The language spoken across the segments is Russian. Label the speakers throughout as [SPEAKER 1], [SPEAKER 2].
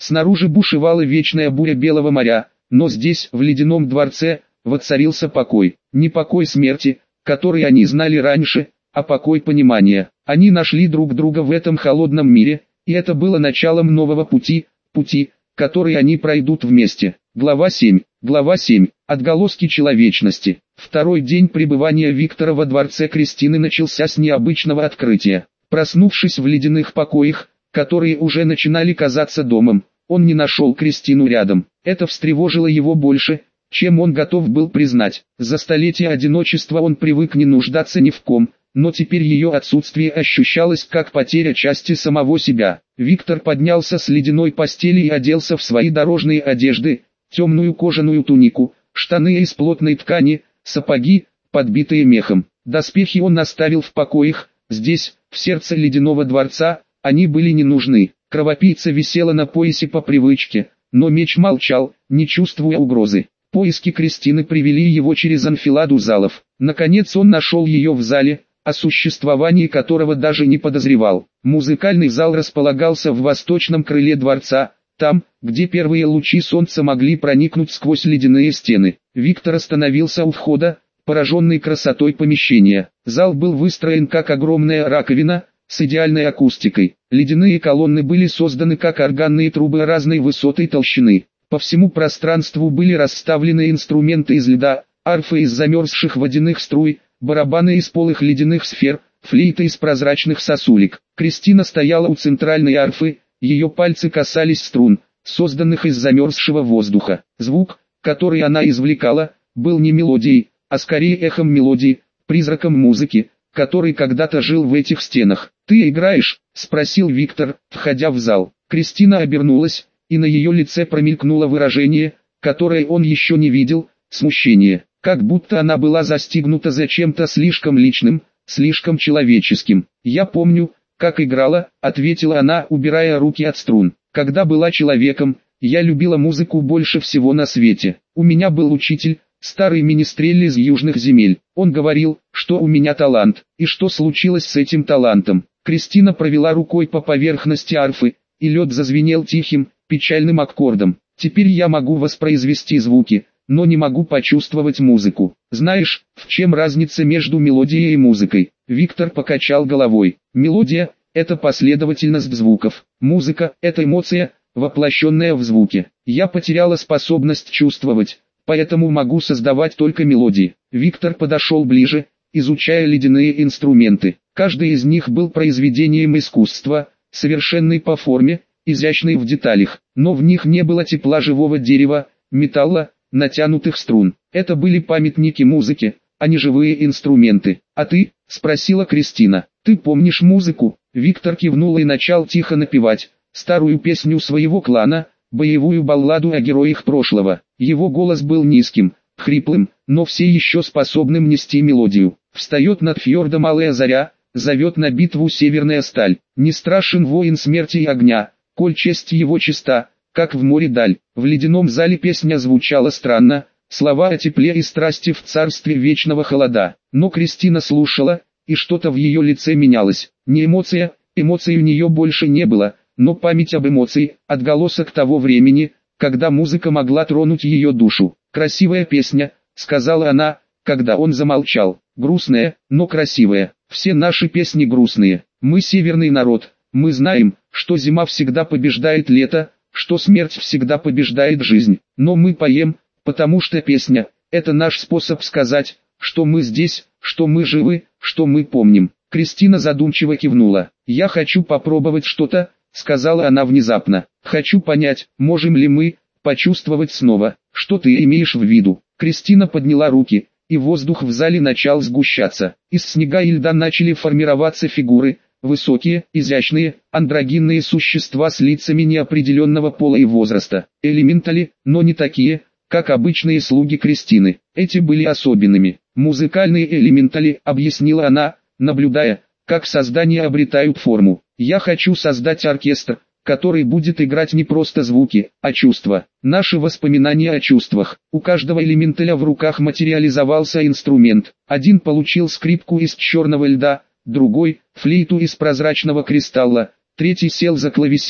[SPEAKER 1] Снаружи бушевала вечная буря Белого моря, но здесь, в ледяном дворце, воцарился покой. Не покой смерти, который они знали раньше, а покой понимания. Они нашли друг друга в этом холодном мире, и это было началом нового пути, который они пройдут вместе. Глава 7. Глава 7. Отголоски человечности. Второй день пребывания Виктора во дворце Кристины начался с необычного открытия. Проснувшись в ледяных покоях, которые уже начинали казаться домом, он не нашел Кристину рядом. Это встревожило его больше, чем он готов был признать. За столетия одиночества он привык не нуждаться ни в ком, но теперь ее отсутствие ощущалось как потеря части самого себя. Виктор поднялся с ледяной постели и оделся в свои дорожные одежды, темную кожаную тунику, штаны из плотной ткани, сапоги, подбитые мехом. Доспехи он оставил в покоях, здесь, в сердце ледяного дворца, они были не нужны. Кровопийца висела на поясе по привычке, но меч молчал, не чувствуя угрозы. Поиски Кристины привели его через анфиладу залов. Наконец он нашел ее в зале, о существовании которого даже не подозревал. Музыкальный зал располагался в восточном крыле дворца, там, где первые лучи солнца могли проникнуть сквозь ледяные стены. Виктор остановился у входа, пораженный красотой помещения. Зал был выстроен как огромная раковина, с идеальной акустикой. Ледяные колонны были созданы как органные трубы разной высоты и толщины. По всему пространству были расставлены инструменты из льда, арфы из замерзших водяных струй, барабаны из полых ледяных сфер, флейты из прозрачных сосулек. Кристина стояла у центральной арфы, ее пальцы касались струн, созданных из замерзшего воздуха. Звук, который она извлекала, был не мелодией, а скорее эхом мелодии, призраком музыки, который когда-то жил в этих стенах. «Ты играешь?» – спросил Виктор, входя в зал. Кристина обернулась, и на ее лице промелькнуло выражение, которое он еще не видел – смущение. Как будто она была застигнута за чем-то слишком личным, слишком человеческим. «Я помню, как играла», — ответила она, убирая руки от струн. «Когда была человеком, я любила музыку больше всего на свете. У меня был учитель, старый министрель из южных земель. Он говорил, что у меня талант. И что случилось с этим талантом?» Кристина провела рукой по поверхности арфы, и лед зазвенел тихим, печальным аккордом. «Теперь я могу воспроизвести звуки, но не могу почувствовать музыку. Знаешь, в чем разница между мелодией и музыкой?» Виктор покачал головой. «Мелодия – это последовательность звуков. Музыка – это эмоция, воплощенная в звуке. Я потеряла способность чувствовать, поэтому могу создавать только мелодии». Виктор подошел ближе, изучая ледяные инструменты. Каждый из них был произведением искусства, совершенный по форме, изящный в деталях, но в них не было тепла живого дерева, металла, натянутых струн. Это были памятники музыки, а не живые инструменты. «А ты?» – спросила Кристина. «Ты помнишь музыку?» Виктор кивнул и начал тихо напевать старую песню своего клана, боевую балладу о героях прошлого. Его голос был низким, хриплым, но все еще способным нести мелодию. «Встает над фьордом алая заря, зовет на битву северная сталь. Не страшен воин смерти и огня, коль честь его чиста, как в море даль». В ледяном зале песня звучала странно, слова о тепле и страсти в царстве вечного холода. Но Кристина слушала, и что-то в ее лице менялось. Не эмоция, эмоций у нее больше не было, но память об эмоции, отголосок того времени, когда музыка могла тронуть ее душу. «Красивая песня», — сказала она, когда он замолчал. «Грустная, но красивая. Все наши песни грустные. Мы северный народ, мы знаем, что зима всегда побеждает лето, что смерть всегда побеждает жизнь. Но мы поем, потому что песня – это наш способ сказать, что мы здесь, что мы живы, что мы помним». Кристина задумчиво кивнула. «Я хочу попробовать что-то», – сказала она внезапно. «Хочу понять, можем ли мы почувствовать снова, что ты имеешь в виду». Кристина подняла руки, и воздух в зале начал сгущаться. Из снега и льда начали формироваться фигуры, высокие, изящные, андрогинные существа с лицами неопределенного пола и возраста. Элементали, но не такие, как обычные слуги Кристины. Эти были особенными. «Музыкальные элементали», — объяснила она, наблюдая, как создания обретают форму. «Я хочу создать оркестр, который будет играть не просто звуки, а чувства. Наши воспоминания о чувствах». У каждого элементаля в руках материализовался инструмент. Один получил скрипку из черного льда, другой – флейту из прозрачного кристалла, третий сел за клавесин,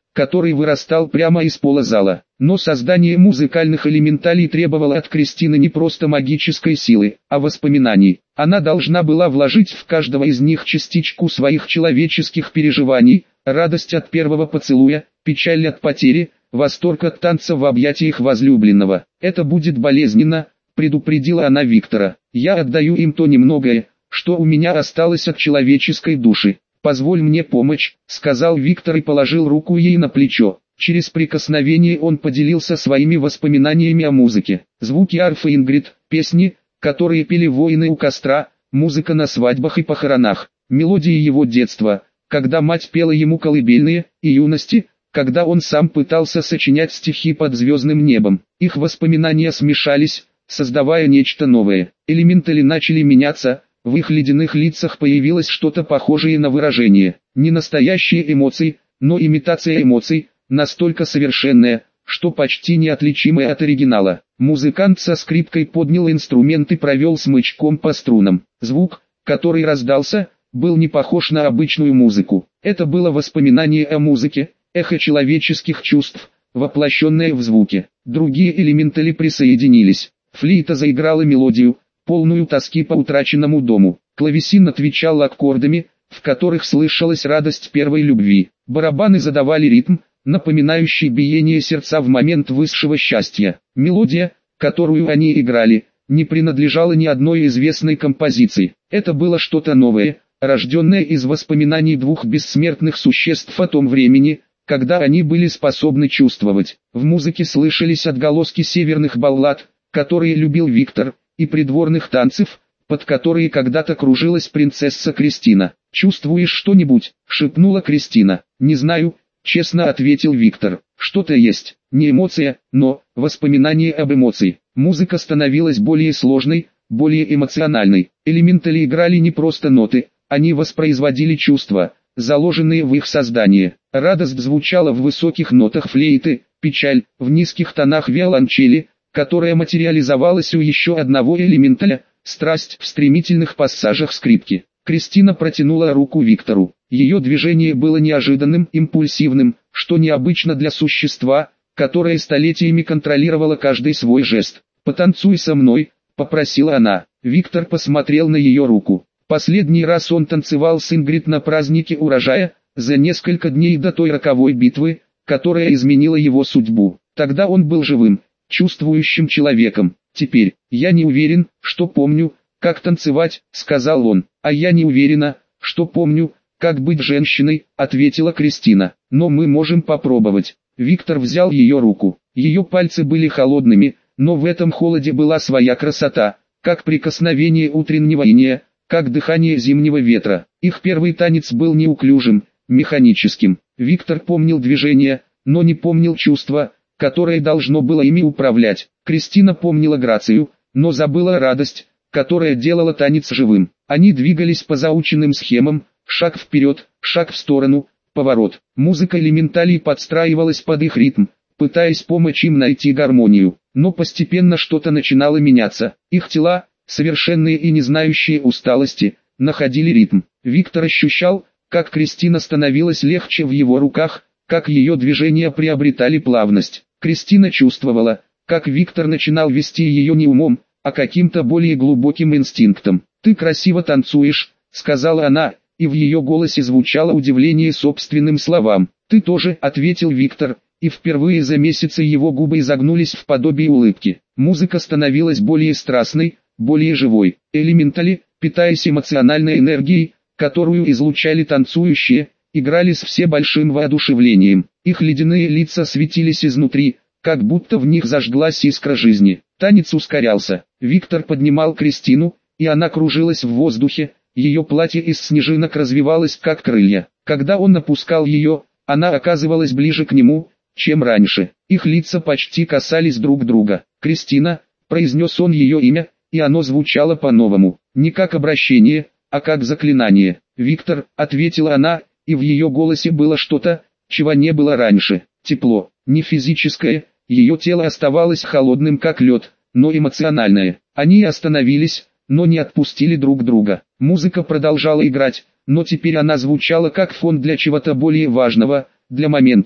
[SPEAKER 1] который вырастал прямо из пола зала. Но создание музыкальных элементалей требовало от Кристины не просто магической силы, а воспоминаний. Она должна была вложить в каждого из них частичку своих человеческих переживаний, радость от первого поцелуя, печаль от потери, восторг от танца в объятиях возлюбленного. «Это будет болезненно», — предупредила она Виктора. «Я отдаю им то немногое, что у меня осталось от человеческой души. Позволь мне помочь», — сказал Виктор и положил руку ей на плечо. Через прикосновение он поделился своими воспоминаниями о музыке. Звуки арфы Ингрид, песни, которые пели воины у костра, музыка на свадьбах и похоронах, мелодии его детства, когда мать пела ему колыбельные, и юности, когда он сам пытался сочинять стихи под звездным небом. Их воспоминания смешались, создавая нечто новое. Элементали начали меняться, в их ледяных лицах появилось что-то похожее на выражение. Не настоящие эмоции, но имитация эмоций, настолько совершенная, что почти неотличимая от оригинала. Музыкант со скрипкой поднял инструмент и провел смычком по струнам. Звук, который раздался, был не похож на обычную музыку. Это было воспоминание о музыке, эхо человеческих чувств, воплощенное в звуке. Другие элементали присоединились. Флейта заиграла мелодию, полную тоски по утраченному дому. Клавесин отвечал аккордами, в которых слышалась радость первой любви. Барабаны задавали ритм, напоминающий биение сердца в момент высшего счастья. Мелодия, которую они играли, не принадлежала ни одной известной композиции. Это было что-то новое, рожденное из воспоминаний двух бессмертных существ о том времени, когда они были способны чувствовать. В музыке слышались отголоски северных баллад, которые любил Виктор, и придворных танцев, под которые когда-то кружилась принцесса Кристина. «Чувствуешь что-нибудь?» — шепнула Кристина. «Не знаю», — честно ответил Виктор. «Что-то есть, не эмоция, но воспоминание об эмоции». Музыка становилась более сложной, более эмоциональной. Элементали играли не просто ноты, они воспроизводили чувства, заложенные в их создание. Радость звучала в высоких нотах флейты, печаль в низких тонах виолончели, которая материализовалась у еще одного элементаля, страсть в стремительных пассажах скрипки. Кристина протянула руку Виктору. Ее движение было неожиданным, импульсивным, что необычно для существа, которое столетиями контролировало каждый свой жест. «Потанцуй со мной», — попросила она. Виктор посмотрел на ее руку. Последний раз он танцевал с Ингрид на празднике урожая, за несколько дней до той роковой битвы, которая изменила его судьбу. Тогда он был живым, чувствующим человеком. «Теперь, я не уверен, что помню, как танцевать», — сказал он. «А я не уверена, что помню, как быть женщиной», — ответила Кристина. «Но мы можем попробовать». Виктор взял ее руку. Ее пальцы были холодными, но в этом холоде была своя красота, как прикосновение утреннего инея, как дыхание зимнего ветра. Их первый танец был неуклюжим, механическим. Виктор помнил движения, но не помнил чувства, которое должно было ими управлять. Кристина помнила грацию, но забыла радость, которая делала танец живым. Они двигались по заученным схемам, шаг вперед, шаг в сторону, поворот. Музыка элементалей подстраивалась под их ритм, пытаясь помочь им найти гармонию. Но постепенно что-то начинало меняться. Их тела, совершенные и не знающие усталости, находили ритм. Виктор ощущал, как Кристина становилась легче в его руках, как ее движения приобретали плавность. Кристина чувствовала, как Виктор начинал вести ее не умом, а каким-то более глубоким инстинктом. «Ты красиво танцуешь», — сказала она, и в ее голосе звучало удивление собственным словам. «Ты тоже», — ответил Виктор, и впервые за месяцы его губы изогнулись в подобии улыбки. Музыка становилась более страстной, более живой. Элементали, питаясь эмоциональной энергией, которую излучали танцующие, играли с все большим воодушевлением. Их ледяные лица светились изнутри, как будто в них зажглась искра жизни. Танец ускорялся. Виктор поднимал Кристину, и она кружилась в воздухе, ее платье из снежинок развивалось как крылья. Когда он опускал ее, она оказывалась ближе к нему, чем раньше. Их лица почти касались друг друга. «Кристина», — произнес он ее имя, и оно звучало по-новому. Не как обращение, а как заклинание. «Виктор», — ответила она, и в ее голосе было что-то, чего не было раньше. Тепло, не физическое, ее тело оставалось холодным как лед, но эмоциональное. Они остановились, но не отпустили друг друга. Музыка продолжала играть, но теперь она звучала как фон для чего-то более важного, для момента,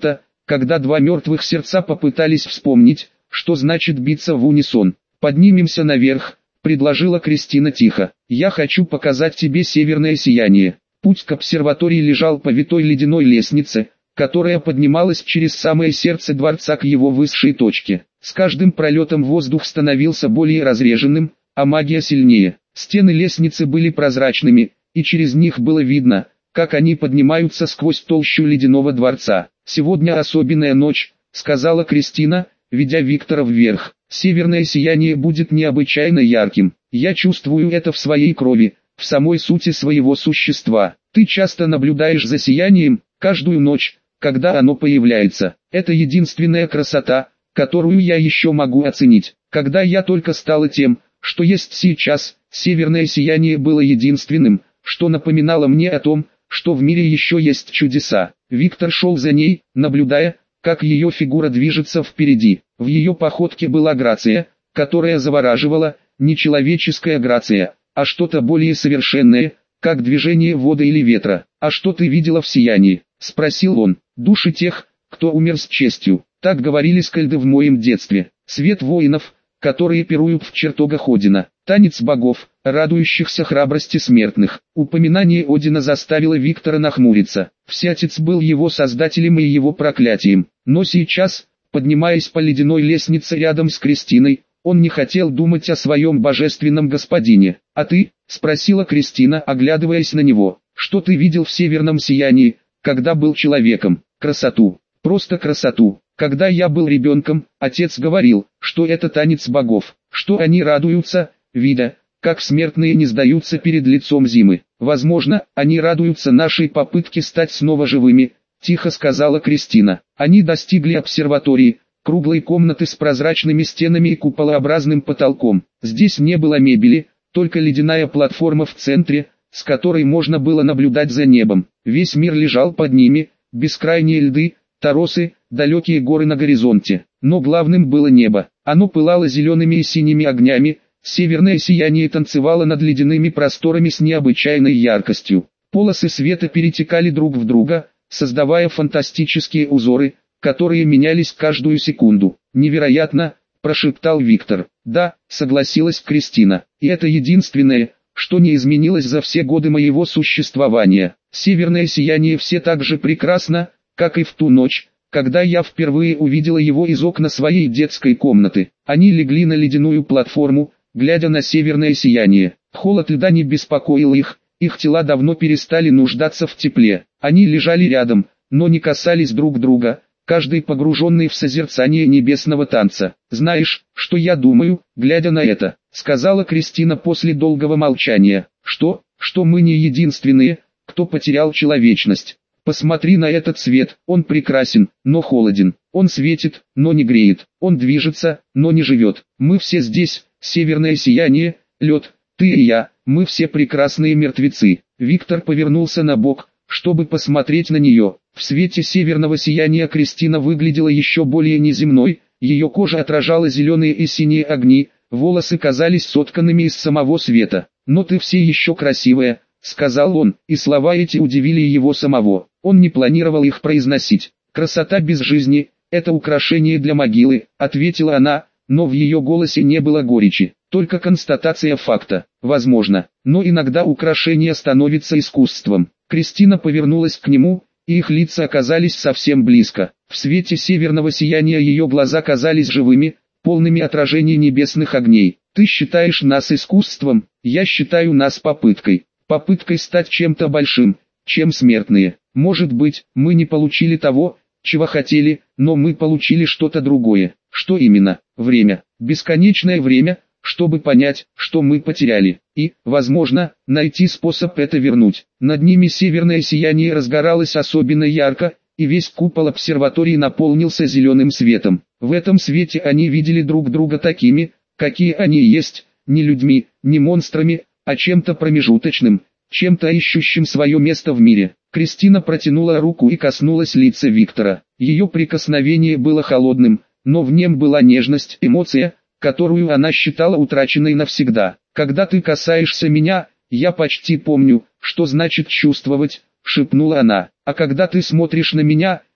[SPEAKER 1] когда два мертвых сердца попытались вспомнить, что значит биться в унисон. «Поднимемся наверх», — предложила Кристина тихо. «Я хочу показать тебе северное сияние». Путь к обсерватории лежал по витой ледяной лестнице, которая поднималась через самое сердце дворца к его высшей точке. С каждым пролетом воздух становился более разреженным, а магия сильнее. Стены лестницы были прозрачными, и через них было видно, как они поднимаются сквозь толщу ледяного дворца. «Сегодня особенная ночь», — сказала Кристина, ведя Виктора вверх. «Северное сияние будет необычайно ярким. Я чувствую это в своей крови, в самой сути своего существа. Ты часто наблюдаешь за сиянием, каждую ночь, когда оно появляется. Это единственная красота, которую я еще могу оценить. Когда я только стала тем, что есть сейчас, северное сияние было единственным, что напоминало мне о том, что в мире еще есть чудеса». Виктор шел за ней, наблюдая, как ее фигура движется впереди. В ее походке была грация, которая завораживала, не человеческая грация, а что-то более совершенное, как движение воды или ветра. «А что ты видела в сиянии?» — спросил он. «Души тех, кто умер с честью». Так говорили скальды в моем детстве. Свет воинов, которые пируют в чертогах Одина. Танец богов, радующихся храбрости смертных. Упоминание Одина заставило Виктора нахмуриться. Всятец был его создателем и его проклятием. Но сейчас, поднимаясь по ледяной лестнице рядом с Кристиной, он не хотел думать о своем божественном господине. «А ты?» — спросила Кристина, оглядываясь на него. «Что ты видел в северном сиянии, когда был человеком?» «Красоту. Просто красоту. Когда я был ребенком, отец говорил, что это танец богов, что они радуются, видя, как смертные не сдаются перед лицом зимы. Возможно, они радуются нашей попытке стать снова живыми», — тихо сказала Кристина. Они достигли обсерватории, круглой комнаты с прозрачными стенами и куполообразным потолком. Здесь не было мебели, только ледяная платформа в центре, с которой можно было наблюдать за небом. Весь мир лежал под ними, бескрайние льды, торосы, далекие горы на горизонте. Но главным было небо. Оно пылало зелеными и синими огнями, северное сияние танцевало над ледяными просторами с необычайной яркостью. Полосы света перетекали друг в друга, создавая фантастические узоры, которые менялись каждую секунду. «Невероятно!» – прошептал Виктор. «Да», – согласилась Кристина. «И это единственное, что не изменилось за все годы моего существования. Северное сияние все так же прекрасно, как и в ту ночь, когда я впервые увидела его из окна своей детской комнаты». Они легли на ледяную платформу, глядя на северное сияние. Холод льда не беспокоил их тела давно перестали нуждаться в тепле. Они лежали рядом, но не касались друг друга, каждый погруженный в созерцание небесного танца. «Знаешь, что я думаю, глядя на это?» — сказала Кристина после долгого молчания. «Что? Что мы не единственные, кто потерял человечность. Посмотри на этот свет, он прекрасен, но холоден. Он светит, но не греет. Он движется, но не живет. Мы все здесь, северное сияние, лед, ты и я, мы все прекрасные мертвецы». Виктор повернулся на бок, чтобы посмотреть на нее. В свете северного сияния Кристина выглядела еще более неземной, ее кожа отражала зеленые и синие огни, волосы казались сотканными из самого света. «Но ты все еще красивая», — сказал он, и слова эти удивили его самого. Он не планировал их произносить. «Красота без жизни — это украшение для могилы», — ответила она, но в ее голосе не было горечи, только констатация факта. «Возможно, но иногда украшение становится искусством». Кристина повернулась к нему, и их лица оказались совсем близко. В свете северного сияния ее глаза казались живыми, полными отражений небесных огней. «Ты считаешь нас искусством, я считаю нас попыткой. Попыткой стать чем-то большим, чем смертные. Может быть, мы не получили того, чего хотели, но мы получили что-то другое». «Что именно?» «Время. Бесконечное время, чтобы понять, что мы потеряли, и, возможно, найти способ это вернуть». Над ними северное сияние разгоралось особенно ярко, и весь купол обсерватории наполнился зеленым светом. В этом свете они видели друг друга такими, какие они есть, не людьми, не монстрами, а чем-то промежуточным, чем-то ищущим свое место в мире. Кристина протянула руку и коснулась лица Виктора. Ее прикосновение было холодным, но в нем была нежность, эмоция, которую она считала утраченной навсегда. «Когда ты касаешься меня, я почти помню, что значит чувствовать», — шепнула она. «А когда ты смотришь на меня,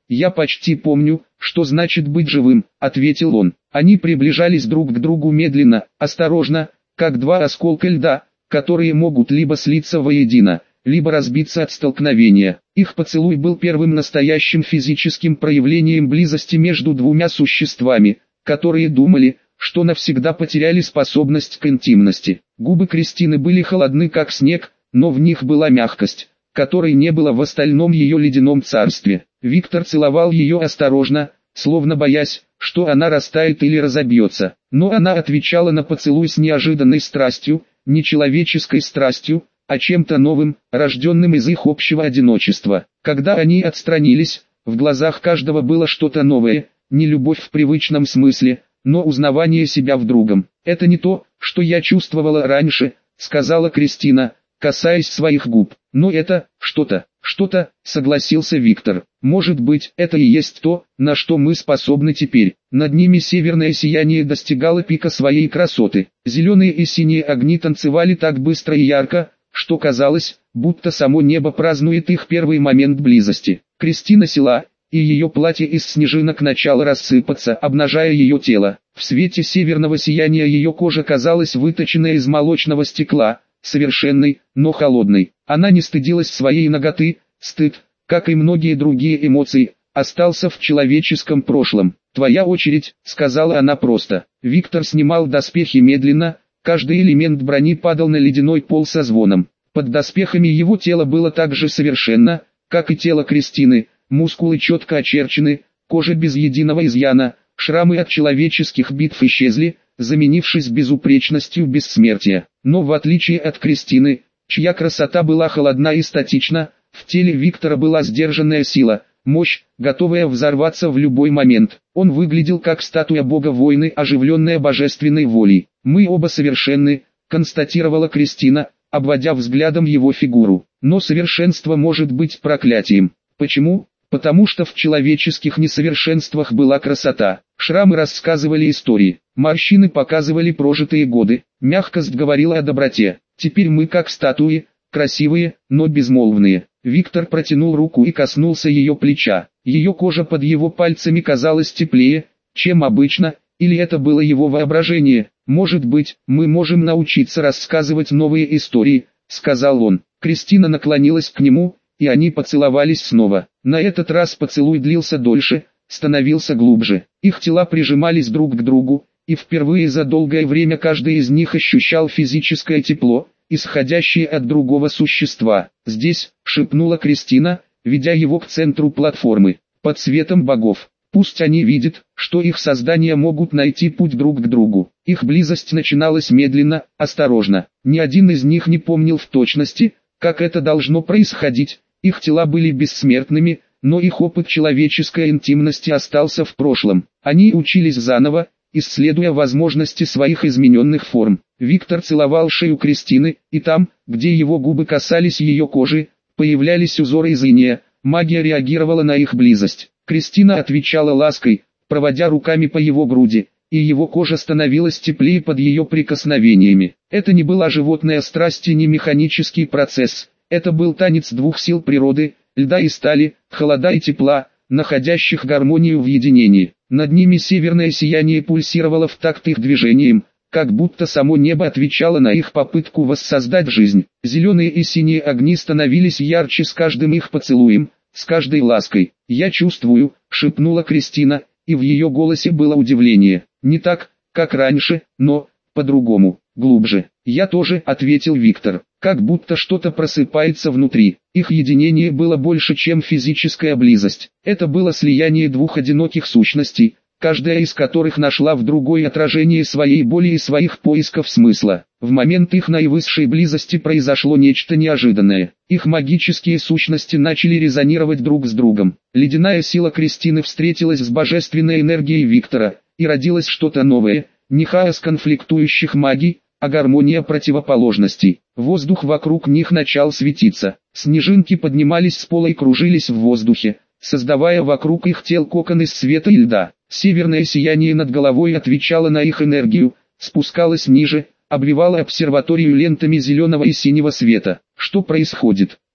[SPEAKER 1] «Я почти помню, что значит быть живым», — ответил он. Они приближались друг к другу медленно, осторожно, как два осколка льда, которые могут либо слиться воедино, либо разбиться от столкновения. Их поцелуй был первым настоящим физическим проявлением близости между двумя существами, которые думали, что навсегда потеряли способность к интимности. Губы Кристины были холодны как снег, но в них была мягкость, которой не было в остальном ее ледяном царстве. Виктор целовал ее осторожно, словно боясь, что она растает или разобьется. Но она отвечала на поцелуй с неожиданной страстью, не человеческой страстью, а чем-то новым, рожденным из их общего одиночества. Когда они отстранились, в глазах каждого было что-то новое, не любовь в привычном смысле, но узнавание себя в другом. «Это не то, что я чувствовала раньше», — сказала Кристина, касаясь своих губ. «Но это, что-то, согласился Виктор. «Может быть, это и есть то, на что мы способны теперь». Над ними северное сияние достигало пика своей красоты. Зеленые и синие огни танцевали так быстро и ярко, что казалось, будто само небо празднует их первый момент близости. Кристина села, и ее платье из снежинок начало рассыпаться, обнажая ее тело. В свете северного сияния ее кожа казалась выточенной из молочного стекла, совершенной, но холодной. Она не стыдилась своей наготы, стыд, как и многие другие эмоции, остался в человеческом прошлом. «Твоя очередь», — сказала она просто. Виктор снимал доспехи медленно, каждый элемент брони падал на ледяной пол со звоном. Под доспехами его тело было так же совершенно, как и тело Кристины, мускулы четко очерчены, кожа без единого изъяна, шрамы от человеческих битв исчезли, заменившись безупречностью бессмертия. Но в отличие от Кристины, чья красота была холодна и статична, в теле Виктора была сдержанная сила, мощь, готовая взорваться в любой момент. Он выглядел как статуя бога войны, оживленная божественной волей. «Мы оба совершенны», — констатировала Кристина, обводя взглядом его фигуру. «Но совершенство может быть проклятием. Почему? Потому что в человеческих несовершенствах была красота. Шрамы рассказывали истории, морщины показывали прожитые годы, мягкость говорила о доброте. Теперь мы как статуи, красивые, но безмолвные». Виктор протянул руку и коснулся ее плеча. Ее кожа под его пальцами казалась теплее, чем обычно, или это было его воображение. «Может быть, мы можем научиться рассказывать новые истории», — сказал он. Кристина наклонилась к нему, и они поцеловались снова. На этот раз поцелуй длился дольше, становился глубже. Их тела прижимались друг к другу, и впервые за долгое время каждый из них ощущал физическое тепло, исходящее от другого существа. «Здесь», — шепнула Кристина, ведя его к центру платформы, под светом богов. «Пусть они видят, что их создания могут найти путь друг к другу». Их близость начиналась медленно, осторожно. Ни один из них не помнил в точности, как это должно происходить. Их тела были бессмертными, но их опыт человеческой интимности остался в прошлом. Они учились заново, исследуя возможности своих измененных форм. Виктор целовал шею Кристины, и там, где его губы касались ее кожи, появлялись узоры из инея. Магия реагировала на их близость. Кристина отвечала лаской, проводя руками по его груди, и его кожа становилась теплее под ее прикосновениями. Это не была животная страсть и не механический процесс. Это был танец двух сил природы, льда и стали, холода и тепла, находящих гармонию в единении. Над ними северное сияние пульсировало в такт их движением, как будто само небо отвечало на их попытку воссоздать жизнь. Зеленые и синие огни становились ярче с каждым их поцелуем, с каждой лаской. «Я чувствую», — шепнула Кристина, и в ее голосе было удивление. «Не так, как раньше, но по-другому, глубже». «Я тоже», — ответил Виктор, как будто что-то просыпается внутри. Их единение было больше, чем физическая близость. Это было слияние двух одиноких сущностей, каждая из которых нашла в другой отражение своей боли и своих поисков смысла. В момент их наивысшей близости произошло нечто неожиданное. Их магические сущности начали резонировать друг с другом. Ледяная сила Кристины встретилась с божественной энергией Виктора, и родилось что-то новое, не хаос конфликтующих магий, а гармония противоположностей. Воздух вокруг них начал светиться. Снежинки поднимались с пола и кружились в воздухе, создавая вокруг их тел кокон из света и льда. Северное сияние над головой отвечало на их энергию, спускалось ниже, обвивало обсерваторию лентами зеленого и синего света. «Что происходит?»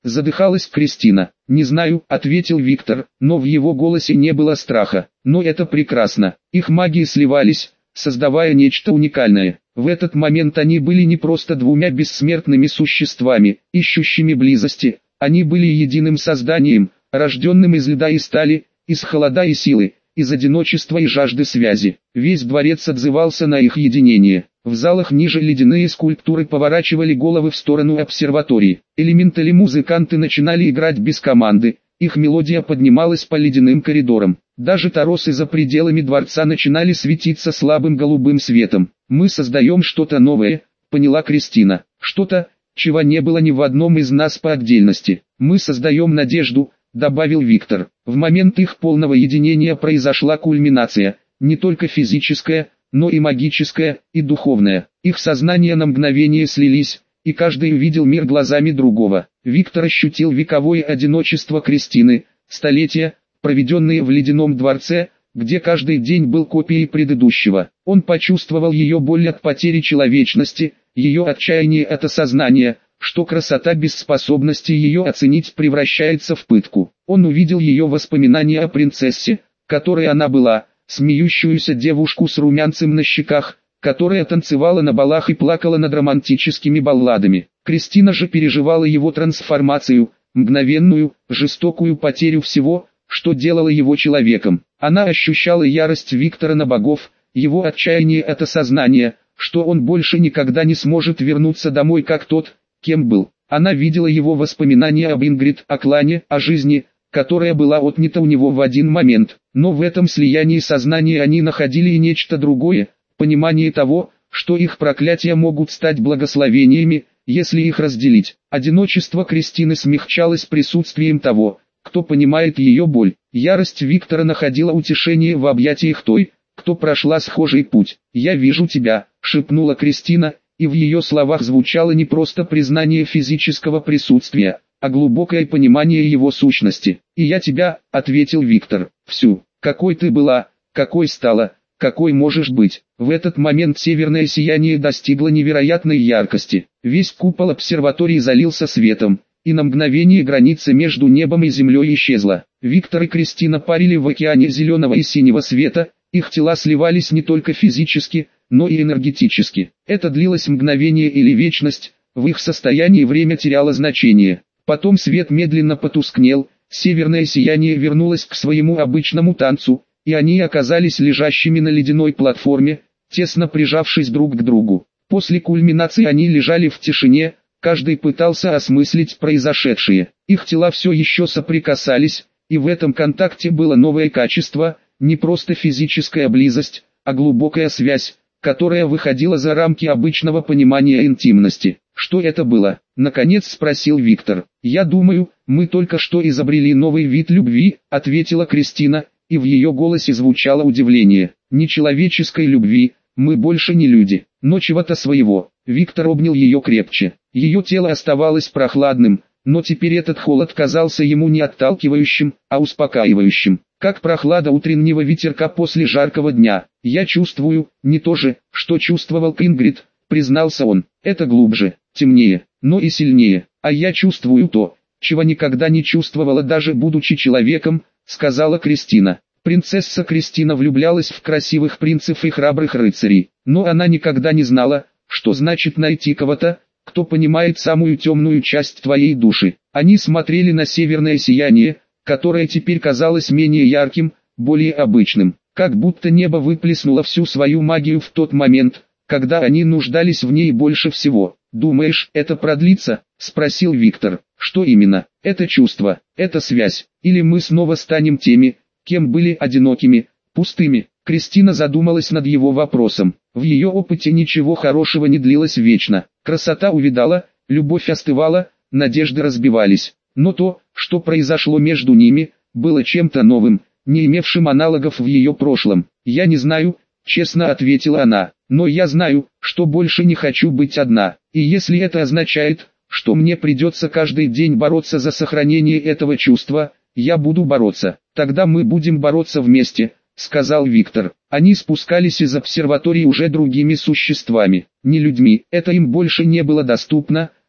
[SPEAKER 1] Задыхалась Кристина. «Не знаю», — ответил Виктор, но в его голосе не было страха. «Но это прекрасно. Их магии сливались, создавая нечто уникальное. В этот момент они были не просто двумя бессмертными существами, ищущими близости. Они были единым созданием, рожденным из льда и стали, из холода и силы, из одиночества и жажды связи. Весь дворец отзывался на их единение. В залах ниже ледяные скульптуры поворачивали головы в сторону обсерватории. Элементали-музыканты начинали играть без команды, их мелодия поднималась по ледяным коридорам. Даже торосы за пределами дворца начинали светиться слабым голубым светом. «Мы создаем что-то новое», — поняла Кристина. «Что-то, чего не было ни в одном из нас по отдельности. Мы создаем надежду», — добавил Виктор. В момент их полного единения произошла кульминация, не только физическая, но и магическая, и духовная. Их сознания на мгновение слились, и каждый увидел мир глазами другого. Виктор ощутил вековое одиночество Кристины, столетия, проведенные в ледяном дворце, где каждый день был копией предыдущего. Он почувствовал ее боль от потери человечности, ее отчаяние от осознания, что красота без способности ее оценить превращается в пытку. Он увидел ее воспоминания о принцессе, которой она была, смеющуюся девушку с румянцем на щеках, которая танцевала на балах и плакала над романтическими балладами. Кристина же переживала его трансформацию, мгновенную, жестокую потерю всего, что делало его человеком. Она ощущала ярость Виктора на богов, его отчаяние от осознания, что он больше никогда не сможет вернуться домой как тот, кем был. Она видела его воспоминания об Ингрид, о клане, о жизни, которая была отнята у него в один момент. Но в этом слиянии сознания они находили и нечто другое, понимание того, что их проклятия могут стать благословениями, если их разделить. Одиночество Кристины смягчалось присутствием того, кто понимает ее боль. Ярость Виктора находила утешение в объятиях той, кто прошла схожий путь. «Я вижу тебя», — шепнула Кристина, и в ее словах звучало не просто признание физического присутствия, а глубокое понимание его сущности. «И я тебя», — ответил Виктор, — «всю, какой ты была, какой стала, какой можешь быть». В этот момент северное сияние достигло невероятной яркости. Весь купол обсерватории залился светом, и на мгновение граница между небом и землей исчезла. Виктор и Кристина парили в океане зеленого и синего света, их тела сливались не только физически, но и энергетически. Это длилось мгновение или вечность, в их состоянии время теряло значение. Потом свет медленно потускнел, северное сияние вернулось к своему обычному танцу, и они оказались лежащими на ледяной платформе, тесно прижавшись друг к другу. После кульминации они лежали в тишине, каждый пытался осмыслить произошедшее. Их тела все еще соприкасались, и в этом контакте было новое качество, не просто физическая близость, а глубокая связь, которая выходила за рамки обычного понимания интимности. «Что это было?» — наконец спросил Виктор. «Я думаю, мы только что изобрели новый вид любви», — ответила Кристина, и в ее голосе звучало удивление. «Нечеловеческой любви, мы больше не люди, но чего-то своего». Виктор обнял ее крепче. Ее тело оставалось прохладным, но теперь этот холод казался ему не отталкивающим, а успокаивающим, как прохлада утреннего ветерка после жаркого дня. «Я чувствую, не то же, что чувствовал Ингрид», — признался он. «Это глубже, темнее, но и сильнее. А я чувствую то, чего никогда не чувствовала даже будучи человеком», — сказала Кристина. Принцесса Кристина влюблялась в красивых принцев и храбрых рыцарей, но она никогда не знала, что значит найти кого-то, кто понимает самую темную часть твоей души. Они смотрели на северное сияние, которое теперь казалось менее ярким, более обычным, как будто небо выплеснуло всю свою магию в тот момент, когда они нуждались в ней больше всего. «Думаешь, это продлится?» — спросил Виктор. «Что именно? Это чувство, это связь, или мы снова станем теми, кем были одинокими, пустыми?» Кристина задумалась над его вопросом. В ее опыте ничего хорошего не длилось вечно. Красота увядала, любовь остывала, надежды разбивались. Но то, что произошло между ними, было чем-то новым, не имевшим аналогов в ее прошлом. «Я не знаю», — честно ответила она, — «но я знаю, что больше не хочу быть одна. И если это означает, что мне придется каждый день бороться за сохранение этого чувства, я буду бороться. Тогда мы будем бороться вместе», — сказал Виктор. Они спускались из обсерватории уже другими существами, не людьми. Это им больше не было доступно,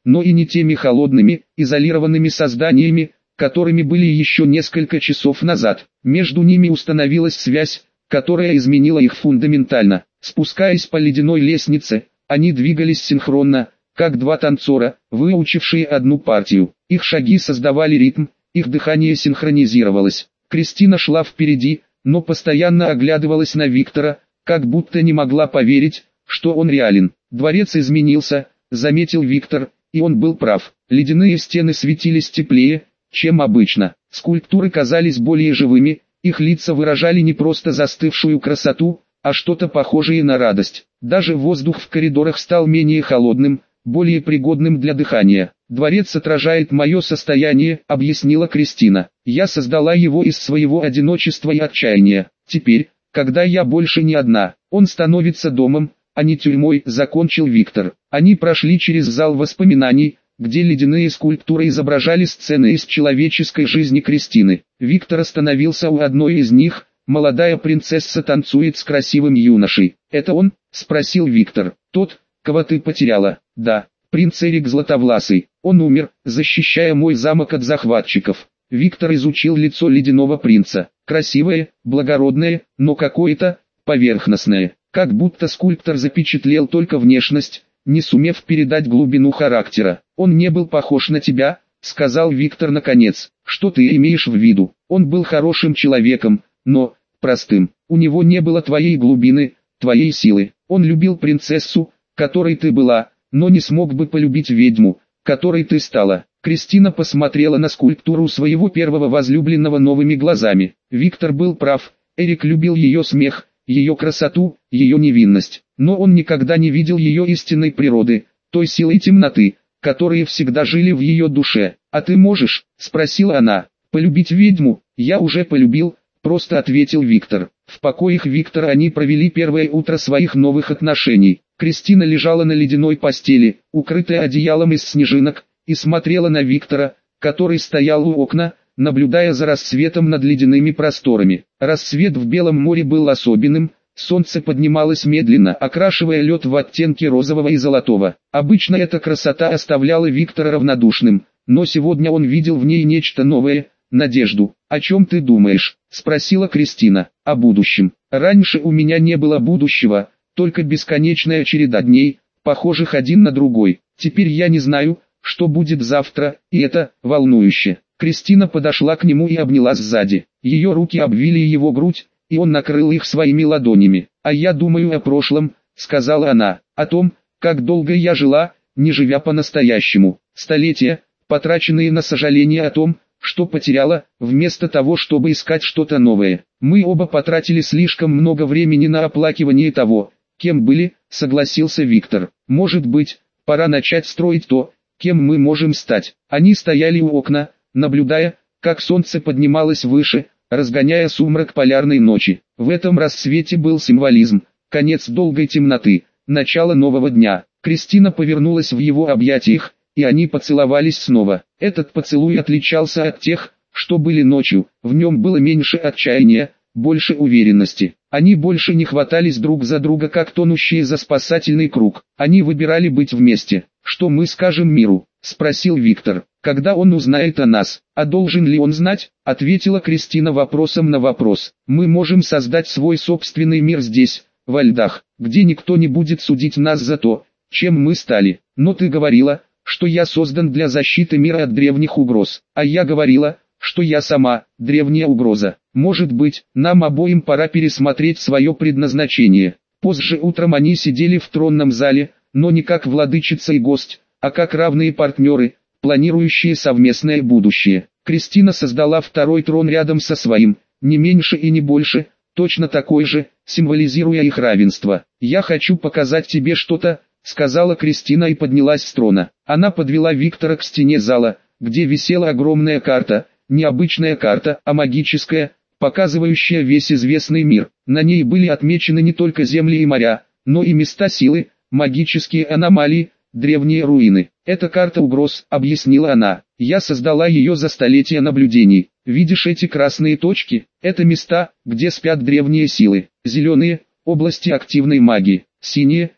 [SPEAKER 1] но и не теми холодными, изолированными созданиями, которыми были еще несколько часов назад. Между ними установилась связь, которая изменила их фундаментально. Спускаясь по ледяной лестнице, они двигались синхронно, как два танцора, выучившие одну партию. Их шаги создавали ритм, их дыхание синхронизировалось. Кристина шла впереди, но постоянно оглядывалась на Виктора, как будто не могла поверить, что он реален. Дворец изменился, заметил Виктор, и он был прав. Ледяные стены светились теплее, чем обычно. Скульптуры казались более живыми, их лица выражали не просто застывшую красоту, а что-то похожее на радость. Даже воздух в коридорах стал менее холодным, более пригодным для дыхания. «Дворец отражает мое состояние», — объяснила Кристина. «Я создала его из своего одиночества и отчаяния. Теперь, когда я больше не одна, он становится домом, а не тюрьмой», — закончил Виктор. Они прошли через зал воспоминаний, где ледяные скульптуры изображали сцены из человеческой жизни Кристины. Виктор остановился у одной из них. Молодая принцесса танцует с красивым юношей. «Это он?» — спросил Виктор. «Тот, кого ты потеряла?» «Да, принц Эрик Златовласый. Он умер, защищая мой замок от захватчиков». Виктор изучил лицо ледяного принца. Красивое, благородное, но какое-то поверхностное. Как будто скульптор запечатлел только внешность, не сумев передать глубину характера. «Он не был похож на тебя», — сказал Виктор наконец. «Что ты имеешь в виду? Он был хорошим человеком, но простым. У него не было твоей глубины, твоей силы. Он любил принцессу, которой ты была, но не смог бы полюбить ведьму, которой ты стала». Кристина посмотрела на скульптуру своего первого возлюбленного новыми глазами. Виктор был прав, Эрик любил ее смех, ее красоту, ее невинность. Но он никогда не видел ее истинной природы, той силы темноты, которые всегда жили в ее душе. «А ты можешь?» — спросила она. «Полюбить ведьму? Я уже полюбил», — просто ответил Виктор. В покоях Виктора они провели первое утро своих новых отношений. Кристина лежала на ледяной постели, укрытая одеялом из снежинок, и смотрела на Виктора, который стоял у окна, наблюдая за рассветом над ледяными просторами. Рассвет в Белом море был особенным, солнце поднималось медленно, окрашивая лед в оттенки розового и золотого. Обычно эта красота оставляла Виктора равнодушным, но сегодня он видел в ней нечто новое, надежду. «О чем ты думаешь?» — спросила Кристина. «О будущем. Раньше у меня не было будущего, только бесконечная череда дней, похожих один на другой. Теперь я не знаю, что будет завтра, и это волнующе». Кристина подошла к нему и обняла сзади. Ее руки обвили его грудь, и он накрыл их своими ладонями. «А я думаю о прошлом», — сказала она, — «о том, как долго я жила, не живя по-настоящему. Столетия, потраченные на сожаление о том, что потеряла, вместо того, чтобы искать что-то новое. Мы оба потратили слишком много времени на оплакивание того, кем были», — согласился Виктор. «Может быть, пора начать строить то, кем мы можем стать». Они стояли у окна, наблюдая, как солнце поднималось выше, разгоняя сумрак полярной ночи. В этом рассвете был символизм, конец долгой темноты, начало нового дня. Кристина повернулась в его объятиях, и они поцеловались снова. Этот поцелуй отличался от тех, что были ночью, в нем было меньше отчаяния, больше уверенности. Они больше не хватались друг за друга, как тонущие за спасательный круг. Они выбирали быть вместе. «Что мы скажем миру?» — спросил Виктор. «Когда он узнает о нас?» «А должен ли он знать?» — ответила Кристина вопросом на вопрос. «Мы можем создать свой собственный мир здесь, во льдах, где никто не будет судить нас за то, чем мы стали. Но ты говорила, что я создан для защиты мира от древних угроз, а я говорила, что я сама древняя угроза. Может быть, нам обоим пора пересмотреть свое предназначение». Позже утром они сидели в тронном зале, но не как владычица и гость, а как равные партнеры, планирующие совместное будущее. Кристина создала второй трон рядом со своим, не меньше и не больше, точно такой же, символизируя их равенство. «Я хочу показать тебе что-то», — сказала Кристина и поднялась с трона. Она подвела Виктора к стене зала, где висела огромная карта, не обычная карта, а магическая, показывающая весь известный мир. На ней были отмечены не только земли и моря, но и места силы, магические аномалии, древние руины. «Это карта угроз», — объяснила она. «Я создала ее за столетия наблюдений. Видишь эти красные точки? Это места, где спят древние силы. Зеленые — области активной магии. Синие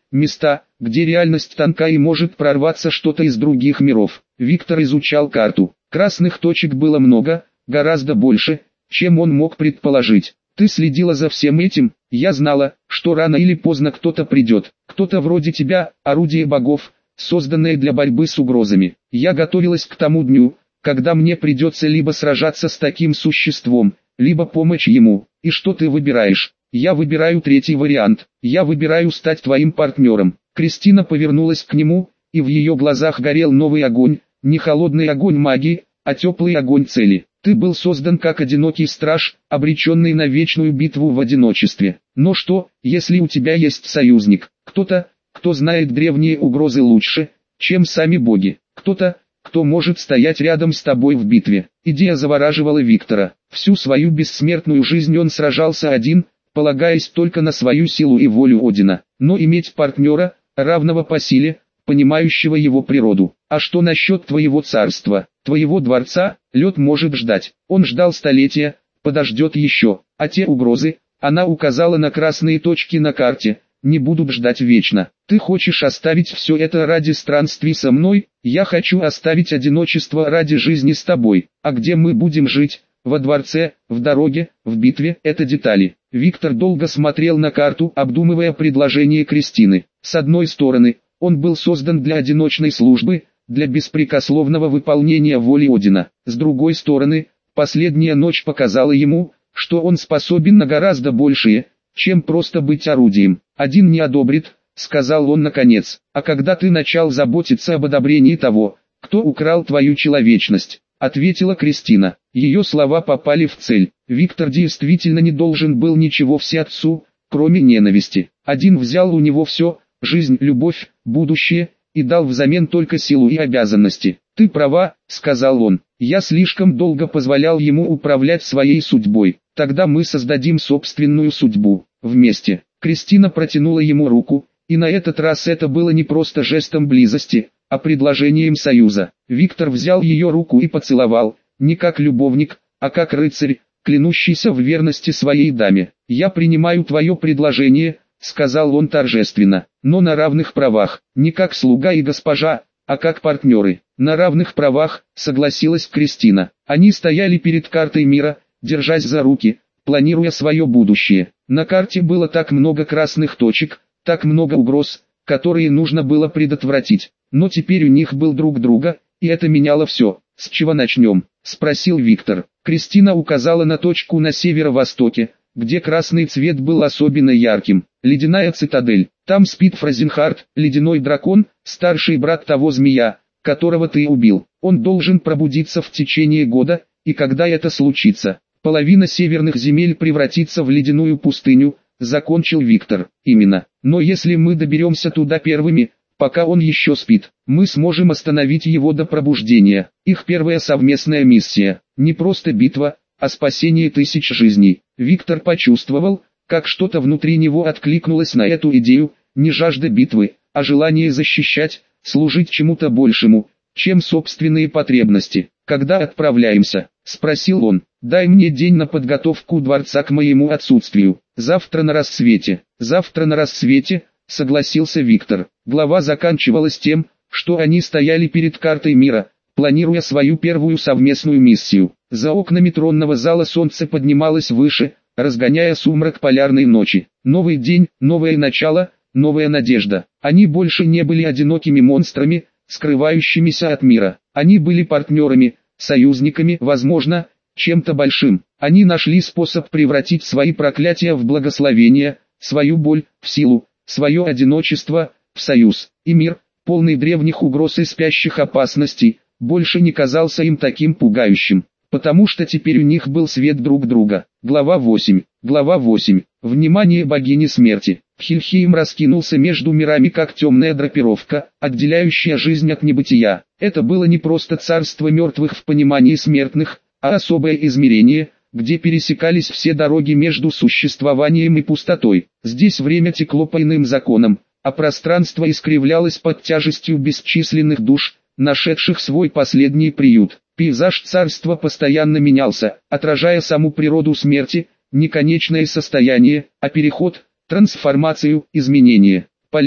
[SPEAKER 1] места, где реальность тонка и может прорваться что-то из других миров. Виктор изучал карту. Красных точек было много, гораздо больше, чем он мог предположить. Ты следила за всем этим, я знала, что рано или поздно кто-то придет. Кто-то вроде тебя, орудие богов, созданное для борьбы с угрозами. Я готовилась к тому дню, когда мне придется либо сражаться с таким существом, либо помочь ему. И что ты выбираешь? Я выбираю третий вариант. Я выбираю стать твоим партнером. Кристина повернулась к нему, и в ее глазах горел новый огонь, не холодный огонь магии, а теплый огонь цели. Ты был создан как одинокий страж, обреченный на вечную битву в одиночестве. Но что, если у тебя есть союзник? Кто-то, кто знает древние угрозы лучше, чем сами боги. Кто-то, кто может стоять рядом с тобой в битве. Идея завораживала Виктора. Всю свою бессмертную жизнь он сражался один, полагаясь только на свою силу и волю Одина. Но иметь партнера, равного по силе, понимающего его природу. А что насчет твоего царства, твоего дворца? Лед может ждать. Он ждал столетия, подождет еще. А те угрозы, она указала на красные точки на карте, не будут ждать вечно. Ты хочешь оставить все это ради странствий со мной? Я хочу оставить одиночество ради жизни с тобой. А где мы будем жить? Во дворце, в дороге, в битве – это детали. Виктор долго смотрел на карту, обдумывая предложение Кристины. С одной стороны, он был создан для одиночной службы, для беспрекословного выполнения воли Одина. С другой стороны, последняя ночь показала ему, что он способен на гораздо большее, чем просто быть орудием. Один не одобрит, сказал он наконец. А когда ты начал заботиться об одобрении того, кто украл твою человечность, ответила Кристина. Ее слова попали в цель. Виктор действительно не должен был ничего всеотцу, кроме ненависти. Один взял у него все, жизнь, любовь, будущее, и дал взамен только силу и обязанности. «Ты права», — сказал он, — «я слишком долго позволял ему управлять своей судьбой. Тогда мы создадим собственную судьбу, вместе». Кристина протянула ему руку, и на этот раз это было не просто жестом близости, а предложением союза. Виктор взял ее руку и поцеловал, не как любовник, а как рыцарь, клянущийся в верности своей даме. «Я принимаю твое предложение», — сказал он торжественно, — «но на равных правах, не как слуга и госпожа, а как партнеры». «На равных правах», — согласилась Кристина. Они стояли перед картой мира, держась за руки, планируя свое будущее. На карте было так много красных точек, так много угроз, которые нужно было предотвратить. Но теперь у них был друг друга, и это меняло все. «С чего начнем?» — спросил Виктор. Кристина указала на точку на северо-востоке, где красный цвет был особенно ярким. «Ледяная цитадель. Там спит Фразенхард, ледяной дракон, старший брат того змея, которого ты убил. Он должен пробудиться в течение года, и когда это случится, половина северных земель превратится в ледяную пустыню», — закончил Виктор. «Именно. Но если мы доберемся туда первыми, пока он еще спит, мы сможем остановить его до пробуждения». Их первая совместная миссия — не просто битва, а спасение тысяч жизней. Виктор почувствовал, как что-то внутри него откликнулось на эту идею, не жажда битвы, а желание защищать, служить чему-то большему, чем собственные потребности. «Когда отправляемся?» — спросил он. «Дай мне день на подготовку дворца к моему отсутствию. Завтра на рассвете». «Завтра на рассвете», — согласился Виктор. Глава заканчивалась тем, что они стояли перед картой мира, планируя свою первую совместную миссию. За окнами тронного зала солнце поднималось выше, разгоняя сумрак полярной ночи. Новый день, новое начало, новая надежда. Они больше не были одинокими монстрами, скрывающимися от мира. Они были партнерами, союзниками, возможно, чем-то большим. Они нашли способ превратить свои проклятия в благословение, свою боль в силу, свое одиночество в союз. И мир, полный древних угроз и спящих опасностей, больше не казался им таким пугающим, потому что теперь у них был свет друг друга. Глава 8. Глава 8. Внимание богини смерти. Хельхейм раскинулся между мирами как темная драпировка, отделяющая жизнь от небытия. Это было не просто царство мертвых в понимании смертных, а особое измерение, где пересекались все дороги между существованием и пустотой. Здесь время текло по иным законам, а пространство искривлялось под тяжестью бесчисленных душ, нашедших свой последний приют. Пейзаж царства постоянно менялся, отражая саму природу смерти, не конечное состояние, а переход, трансформацию, изменение. Поля,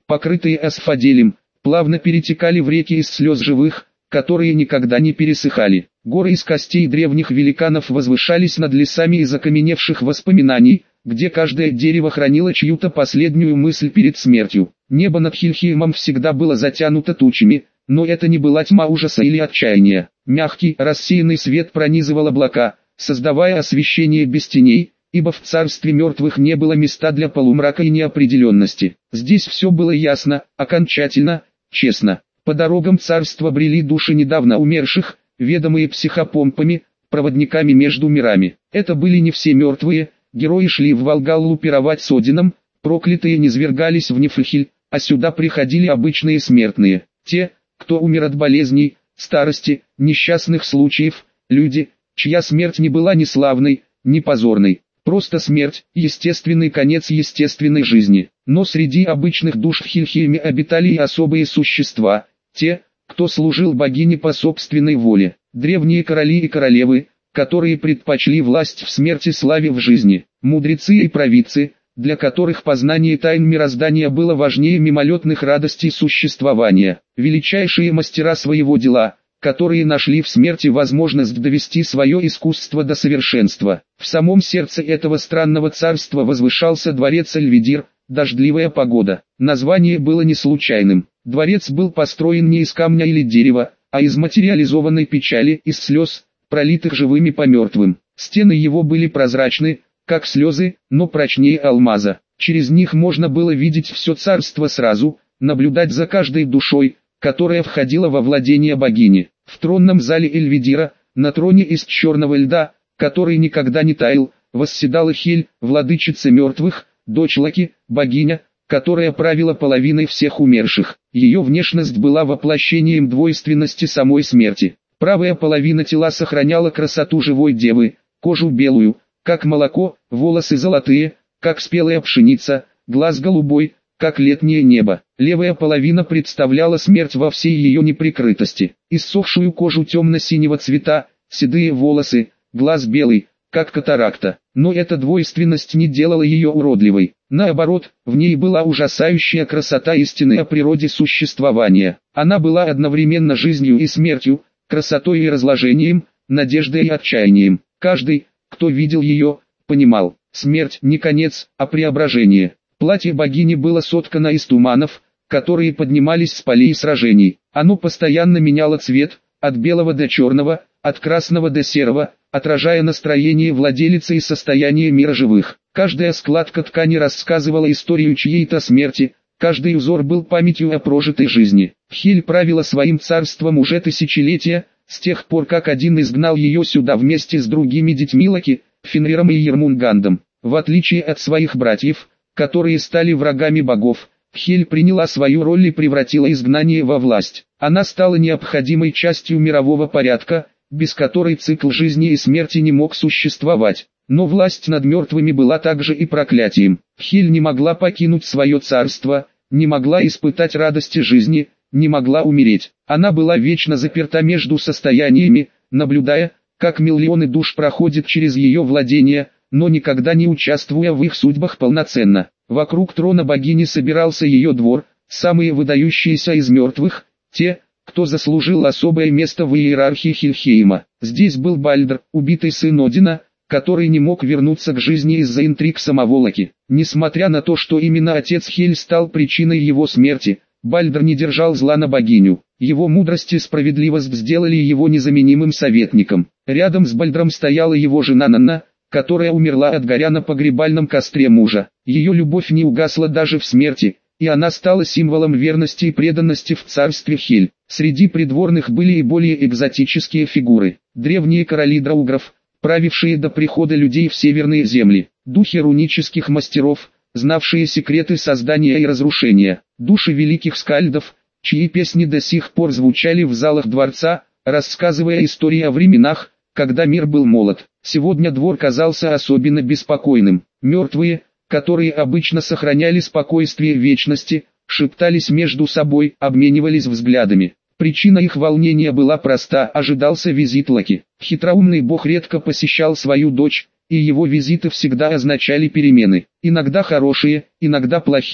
[SPEAKER 1] покрытые асфальтом, плавно перетекали в реки из слез живых, которые никогда не пересыхали. Горы из костей древних великанов возвышались над лесами из окаменевших воспоминаний, где каждое дерево хранило чью-то последнюю мысль перед смертью. Небо над Хильхеймом всегда было затянуто тучами, но это не была тьма ужаса или отчаяния. Мягкий, рассеянный свет пронизывал облака, создавая освещение без теней, ибо в царстве мертвых не было места для полумрака и неопределенности. Здесь все было ясно, окончательно, честно. По дорогам царства брели души недавно умерших, ведомые психопомпами, проводниками между мирами. Это были не все мертвые, герои шли в Валгаллу пировать с Одином, проклятые низвергались в Нифлхель, а сюда приходили обычные смертные. Те, кто умер от болезней, старости, несчастных случаев, люди, чья смерть не была ни славной, ни позорной. Просто смерть, естественный конец естественной жизни. Но среди обычных душ в Хильхейме обитали и особые существа, те, кто служил богине по собственной воле. Древние короли и королевы, которые предпочли власть в смерти славе в жизни. Мудрецы и провидцы, для которых познание тайн мироздания было важнее мимолетных радостей существования. Величайшие мастера своего дела, которые нашли в смерти возможность довести свое искусство до совершенства. В самом сердце этого странного царства возвышался дворец Эльвидир, дождливая погода. Название было не случайным. Дворец был построен не из камня или дерева, а из материализованной печали, из слез, пролитых живыми по мертвым. Стены его были прозрачны, как слезы, но прочнее алмаза. Через них можно было видеть все царство сразу, наблюдать за каждой душой, которая входила во владение богини. В тронном зале Эльвидира, на троне из черного льда, который никогда не таял, восседала Хель, владычица мертвых, дочь Локи, богиня, которая правила половиной всех умерших. Ее внешность была воплощением двойственности самой смерти. Правая половина тела сохраняла красоту живой девы, кожу белую, как молоко, волосы золотые, как спелая пшеница, глаз голубой, как летнее небо. Левая половина представляла смерть во всей ее неприкрытости. Иссохшую кожу темно-синего цвета, седые волосы, глаз белый, как катаракта. Но эта двойственность не делала ее уродливой. Наоборот, в ней была ужасающая красота истины о природе существования. Она была одновременно жизнью и смертью, красотой и разложением, надеждой и отчаянием. Каждый, кто видел ее, понимал, смерть не конец, а преображение. Платье богини было соткано из туманов, которые поднимались с полей сражений. Оно постоянно меняло цвет, от белого до черного, от красного до серого, отражая настроение владелицы и состояние мира живых. Каждая складка ткани рассказывала историю чьей-то смерти, каждый узор был памятью о прожитой жизни. Хель правила своим царством уже тысячелетия, с тех пор как один изгнал ее сюда вместе с другими детьми Локи, Фенриром и Ермунгандом. В отличие от своих братьев, которые стали врагами богов, Хель приняла свою роль и превратила изгнание во власть. Она стала необходимой частью мирового порядка, без которой цикл жизни и смерти не мог существовать. Но власть над мертвыми была также и проклятием. Хель не могла покинуть свое царство, не могла испытать радости жизни, не могла умереть. Она была вечно заперта между состояниями, наблюдая, как миллионы душ проходят через ее владения, но никогда не участвуя в их судьбах полноценно. Вокруг трона богини собирался ее двор, самые выдающиеся из мертвых, те, кто заслужил особое место в иерархии Хильхейма. Здесь был Бальдр, убитый сын Одина, который не мог вернуться к жизни из-за интриг самого Локи. Несмотря на то, что именно отец Хель стал причиной его смерти, Бальдр не держал зла на богиню. Его мудрость и справедливость сделали его незаменимым советником. Рядом с Бальдром стояла его жена Нанна, которая умерла от горя на погребальном костре мужа. Ее любовь не угасла даже в смерти, и она стала символом верности и преданности в царстве Хель. Среди придворных были и более экзотические фигуры. Древние короли Драугров, правившие до прихода людей в северные земли. Духи рунических мастеров, знавшие секреты создания и разрушения. Души великих скальдов, чьи песни до сих пор звучали в залах дворца, рассказывая истории о временах, когда мир был молод. Сегодня двор казался особенно беспокойным. Мертвые, которые обычно сохраняли спокойствие вечности, шептались между собой, обменивались взглядами. Причина их волнения была проста: ожидался визит Локи. Хитроумный бог редко посещал свою дочь, и его визиты всегда означали перемены. Иногда хорошие, иногда плохие,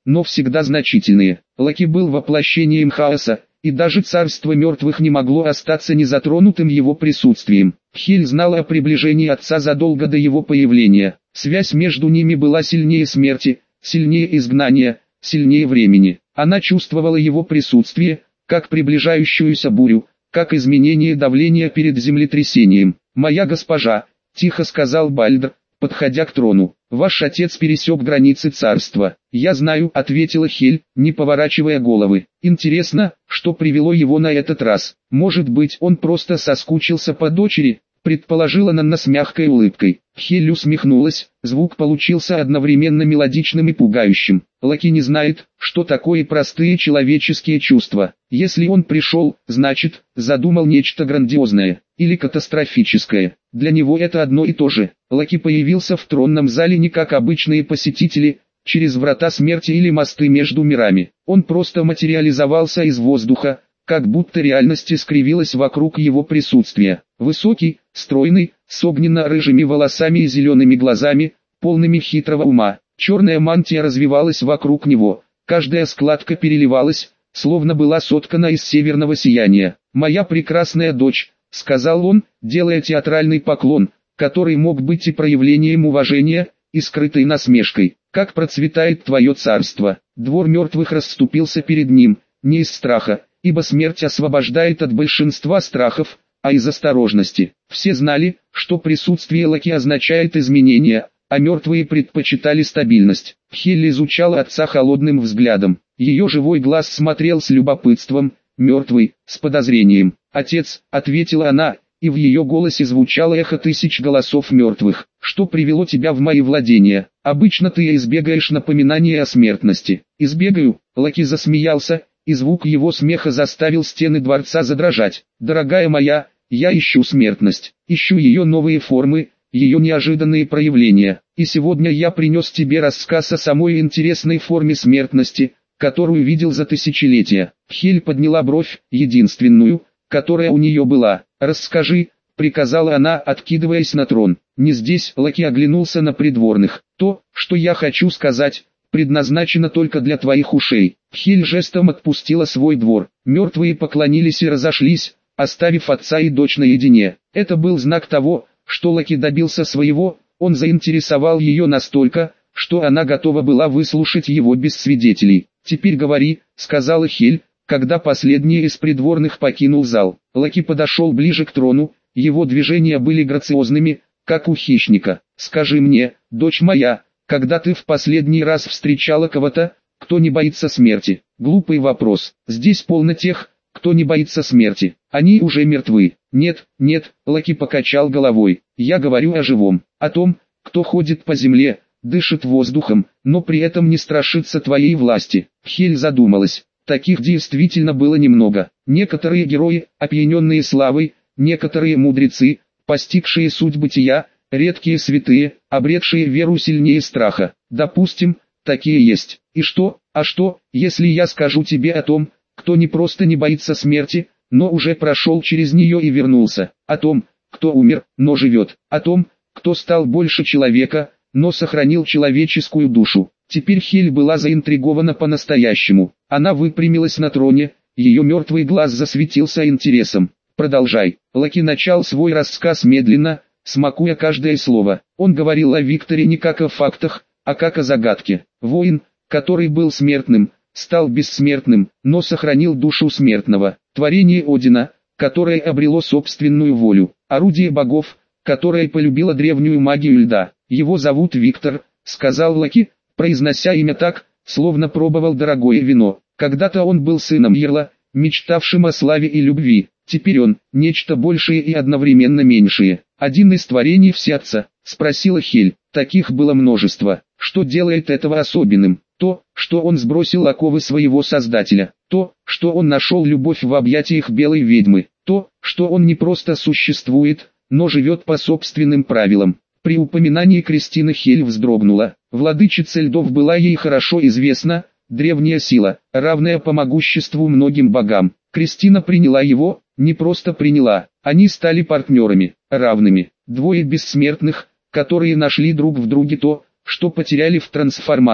[SPEAKER 1] но всегда значительные. Лаки был воплощением хаоса, и даже царство мертвых не могло остаться незатронутым его присутствием. Хель знала о приближении отца задолго до его появления. Связь между ними была сильнее смерти, сильнее изгнания, сильнее времени. Она чувствовала его присутствие, как приближающуюся бурю, как изменение давления перед землетрясением. «Моя госпожа», — тихо сказал Бальдр, подходя к трону, — «ваш отец пересек границы царства». «Я знаю», — ответила Хель, не поворачивая головы. «Интересно, что привело его на этот раз? Может быть, он просто соскучился по дочери?» — предположила Нанна с мягкой улыбкой. Хель усмехнулась, звук получился одновременно мелодичным и пугающим. Лаки не знает, что такое простые человеческие чувства. Если он пришел, значит, задумал нечто грандиозное или катастрофическое. Для него это одно и то же. Лаки появился в тронном зале не как обычные посетители, через врата смерти или мосты между мирами. Он просто материализовался из воздуха, как будто реальность искривилась вокруг его присутствия. Высокий, стройный, с огненно-рыжими волосами и зелеными глазами, полными хитрого ума. Черная мантия развивалась вокруг него, каждая складка переливалась, словно была соткана из северного сияния. «Моя прекрасная дочь», — сказал он, делая театральный поклон, который мог быть и проявлением уважения, и скрытой насмешкой. «Как процветает твое царство!» Двор мертвых расступился перед ним, не из страха, ибо смерть освобождает от большинства страхов, а из осторожности. Все знали, что присутствие Лаки означает изменения, а мертвые предпочитали стабильность. Хель изучала отца холодным взглядом. Ее живой глаз смотрел с любопытством, мертвый, с подозрением. «Отец», — ответила она, и в ее голосе звучало эхо тысяч голосов мертвых. «Что привело тебя в мои владения? Обычно ты избегаешь напоминания о смертности». «Избегаю», — Лаки засмеялся, и звук его смеха заставил стены дворца задрожать. «Дорогая моя, я ищу смертность, ищу ее новые формы, ее неожиданные проявления. И сегодня я принес тебе рассказ о самой интересной форме смертности, которую видел за тысячелетия». Хель подняла бровь, единственную, которая у нее была. «Расскажи», — приказала она, откидываясь на трон. «Не здесь», — Лаки оглянулся на придворных. «То, что я хочу сказать, предназначено только для твоих ушей». Хель жестом отпустила свой двор. Мертвые поклонились и разошлись, оставив отца и дочь наедине. Это был знак того, что Лаки добился своего, он заинтересовал ее настолько, что она готова была выслушать его без свидетелей. «Теперь говори», — сказала Хель, когда последний из придворных покинул зал. Лаки подошел ближе к трону, его движения были грациозными, как у хищника. «Скажи мне, дочь моя, когда ты в последний раз встречала кого-то, кто не боится смерти?» Глупый вопрос. Здесь полно тех, кто не боится смерти. Они уже мертвы. «Нет, нет», — Лаки покачал головой. «Я говорю о живом, о том, кто ходит по земле, дышит воздухом, но при этом не страшится твоей власти». Хель задумалась. Таких действительно было немного. Некоторые герои, опьяненные славой, некоторые мудрецы, постигшие суть бытия, редкие святые, обретшие веру сильнее страха. Допустим, такие есть. И что, если я скажу тебе о том, кто не просто не боится смерти, но уже прошел через нее и вернулся, о том, кто умер, но живет, о том, кто стал больше человека, но сохранил человеческую душу. Теперь Хель была заинтригована по-настоящему. Она выпрямилась на троне, ее мертвый глаз засветился интересом. «Продолжай». Лаки начал свой рассказ медленно, смакуя каждое слово. Он говорил о Викторе не как о фактах, а как о загадке. Воин, который был смертным, стал бессмертным, но сохранил душу смертного. Творение Одина, которое обрело собственную волю. Орудие богов, которое полюбило древнюю магию льда. «Его зовут Виктор», — сказал Лаки, произнося имя так, словно пробовал дорогое вино. Когда-то он был сыном Ярла, мечтавшим о славе и любви. Теперь он — нечто большее и одновременно меньшее. «Один из творений Всеотца?» — спросила Хель. «Таких было множество. Что делает этого особенным? То, что он сбросил оковы своего Создателя. То, что он нашел любовь в объятиях белой ведьмы. То, что он не просто существует, но живет по собственным правилам». При упоминании Кристины Хель вздрогнула. Владычица льдов была ей хорошо известна, древняя сила, равная по могуществу многим богам. Кристина приняла его, не просто приняла, они стали партнерами, равными. Двое бессмертных, которые нашли друг в друге то, что потеряли в трансформации.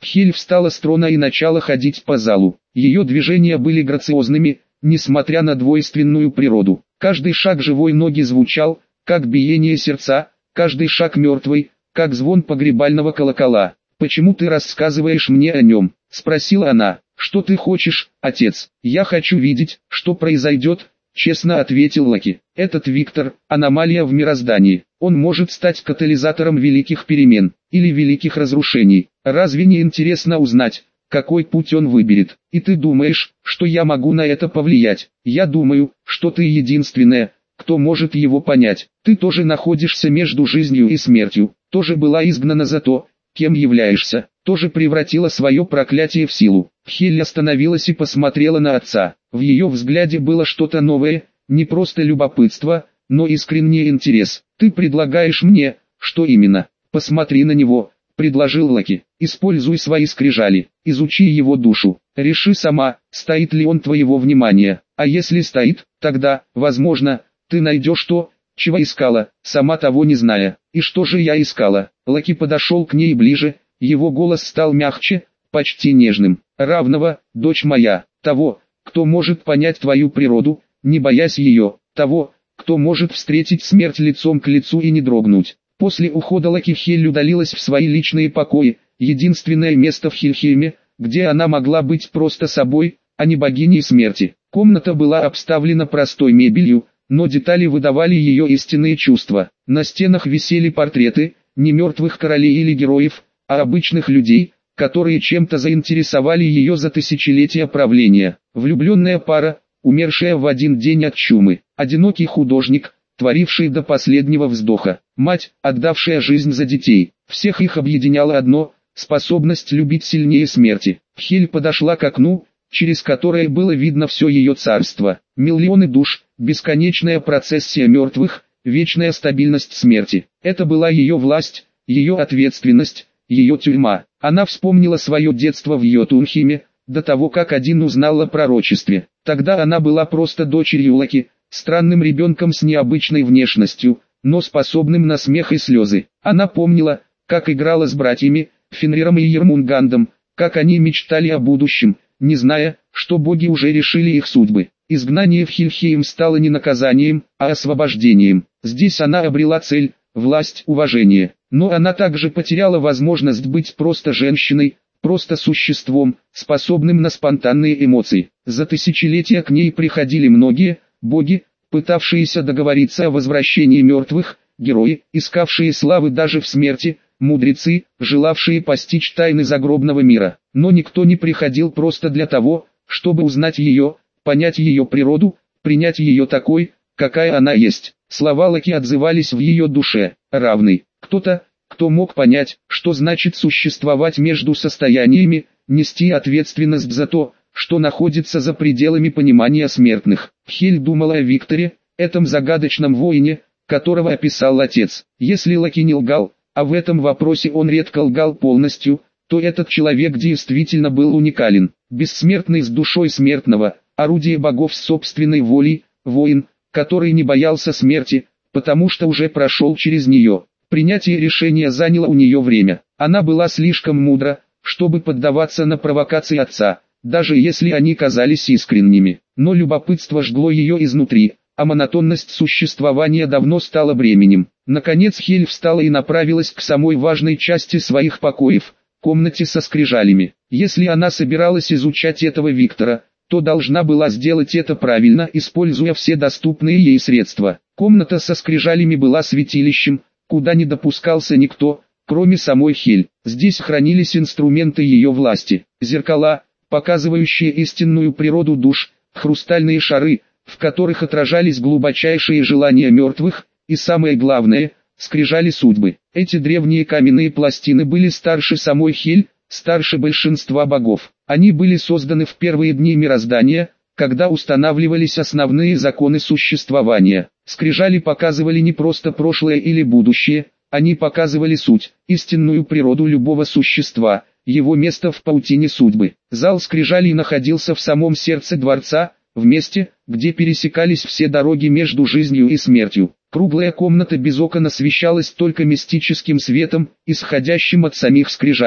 [SPEAKER 1] Хель встала с трона и начала ходить по залу. Ее движения были грациозными, несмотря на двойственную природу. Каждый шаг живой ноги звучал, как биение сердца, каждый шаг мертвый, как звон погребального колокола. «Почему ты рассказываешь мне о нем?» – спросила она. «Что ты хочешь, отец?» «Я хочу видеть, что произойдет», – честно ответил Локи. «Этот Виктор – аномалия в мироздании. Он может стать катализатором великих перемен, или великих разрушений. Разве не интересно узнать, какой путь он выберет? И ты думаешь, что я могу на это повлиять? Я думаю, что ты единственная, кто может его понять. Ты тоже находишься между жизнью и смертью, тоже была изгнана за то, кем являешься, тоже превратила свое проклятие в силу». Хель остановилась и посмотрела на отца. В ее взгляде было что-то новое, не просто любопытство, но искренний интерес. «Ты предлагаешь мне, что именно?» «Посмотри на него», — предложил Локи. «Используй свои скрижали, изучи его душу, реши сама, стоит ли он твоего внимания. А если стоит, тогда, возможно, ты найдешь то, чего искала, сама того не зная». «И что же я искала?» Локи подошел к ней ближе, его голос стал мягче, почти нежным. «Равного, дочь моя, того, кто может понять твою природу, не боясь ее, того, кто может встретить смерть лицом к лицу и не дрогнуть». После ухода Локи Хель удалилась в свои личные покои, единственное место в Хельхейме, где она могла быть просто собой, а не богиней смерти. Комната была обставлена простой мебелью, но детали выдавали ее истинные чувства. На стенах висели портреты, не мертвых королей или героев, а обычных людей, которые чем-то заинтересовали ее за тысячелетия правления. Влюбленная пара, умершая в один день от чумы, одинокий художник, творивший до последнего вздоха, мать, отдавшая жизнь за детей. Всех их объединяло одно – способность любить сильнее смерти. Хель подошла к окну, через которое было видно все ее царство. Миллионы душ, бесконечная процессия мертвых, вечная стабильность смерти. Это была ее власть, ее ответственность, ее тюрьма. Она вспомнила свое детство в Йотунхейме, до того как один узнал о пророчестве. Тогда она была просто дочерью Локи, странным ребенком с необычной внешностью, но способным на смех и слезы. Она помнила, как играла с братьями, Фенриром и Ермунгандом, как они мечтали о будущем, не зная, что боги уже решили их судьбы. Изгнание в Хельхейм стало не наказанием, а освобождением. Здесь она обрела цель, власть, уважение. Но она также потеряла возможность быть просто женщиной, просто существом, способным на спонтанные эмоции. За тысячелетия к ней приходили многие боги, пытавшиеся договориться о возвращении мертвых, герои, искавшие славы даже в смерти, мудрецы, желавшие постичь тайны загробного мира. Но никто не приходил просто для того, чтобы узнать ее, понять ее природу, принять ее такой, какая она есть. Слова Локи отзывались в ее душе. Равный. Кто-то, кто мог понять, что значит существовать между состояниями, нести ответственность за то, что находится за пределами понимания смертных. Хель думала о Викторе, этом загадочном воине, которого описал отец. Если Локи не лгал, а в этом вопросе он редко лгал полностью, то этот человек действительно был уникален. Бессмертный с душой смертного, орудие богов с собственной волей, воин, который не боялся смерти, потому что уже прошел через нее. Принятие решения заняло у нее время. Она была слишком мудра, чтобы поддаваться на провокации отца, даже если они казались искренними. Но любопытство жгло ее изнутри, а монотонность существования давно стала бременем. Наконец Хель встала и направилась к самой важной части своих покоев, комнате со скрижалями. Если она собиралась изучать этого Виктора, то должна была сделать это правильно, используя все доступные ей средства. Комната со скрижалями была святилищем, куда не допускался никто, кроме самой Хель. Здесь хранились инструменты ее власти, зеркала, показывающие истинную природу душ, хрустальные шары, в которых отражались глубочайшие желания мертвых, и самое главное, скрижали судьбы. Эти древние каменные пластины были старше самой Хель, старше большинства богов. Они были созданы в первые дни мироздания, когда устанавливались основные законы существования. Скрижали показывали не просто прошлое или будущее, они показывали суть, истинную природу любого существа, его место в паутине судьбы. Зал скрижалей находился в самом сердце дворца, в месте, где пересекались все дороги между жизнью и смертью. Круглая комната без окон освещалась только мистическим светом, исходящим от самих скрижалей.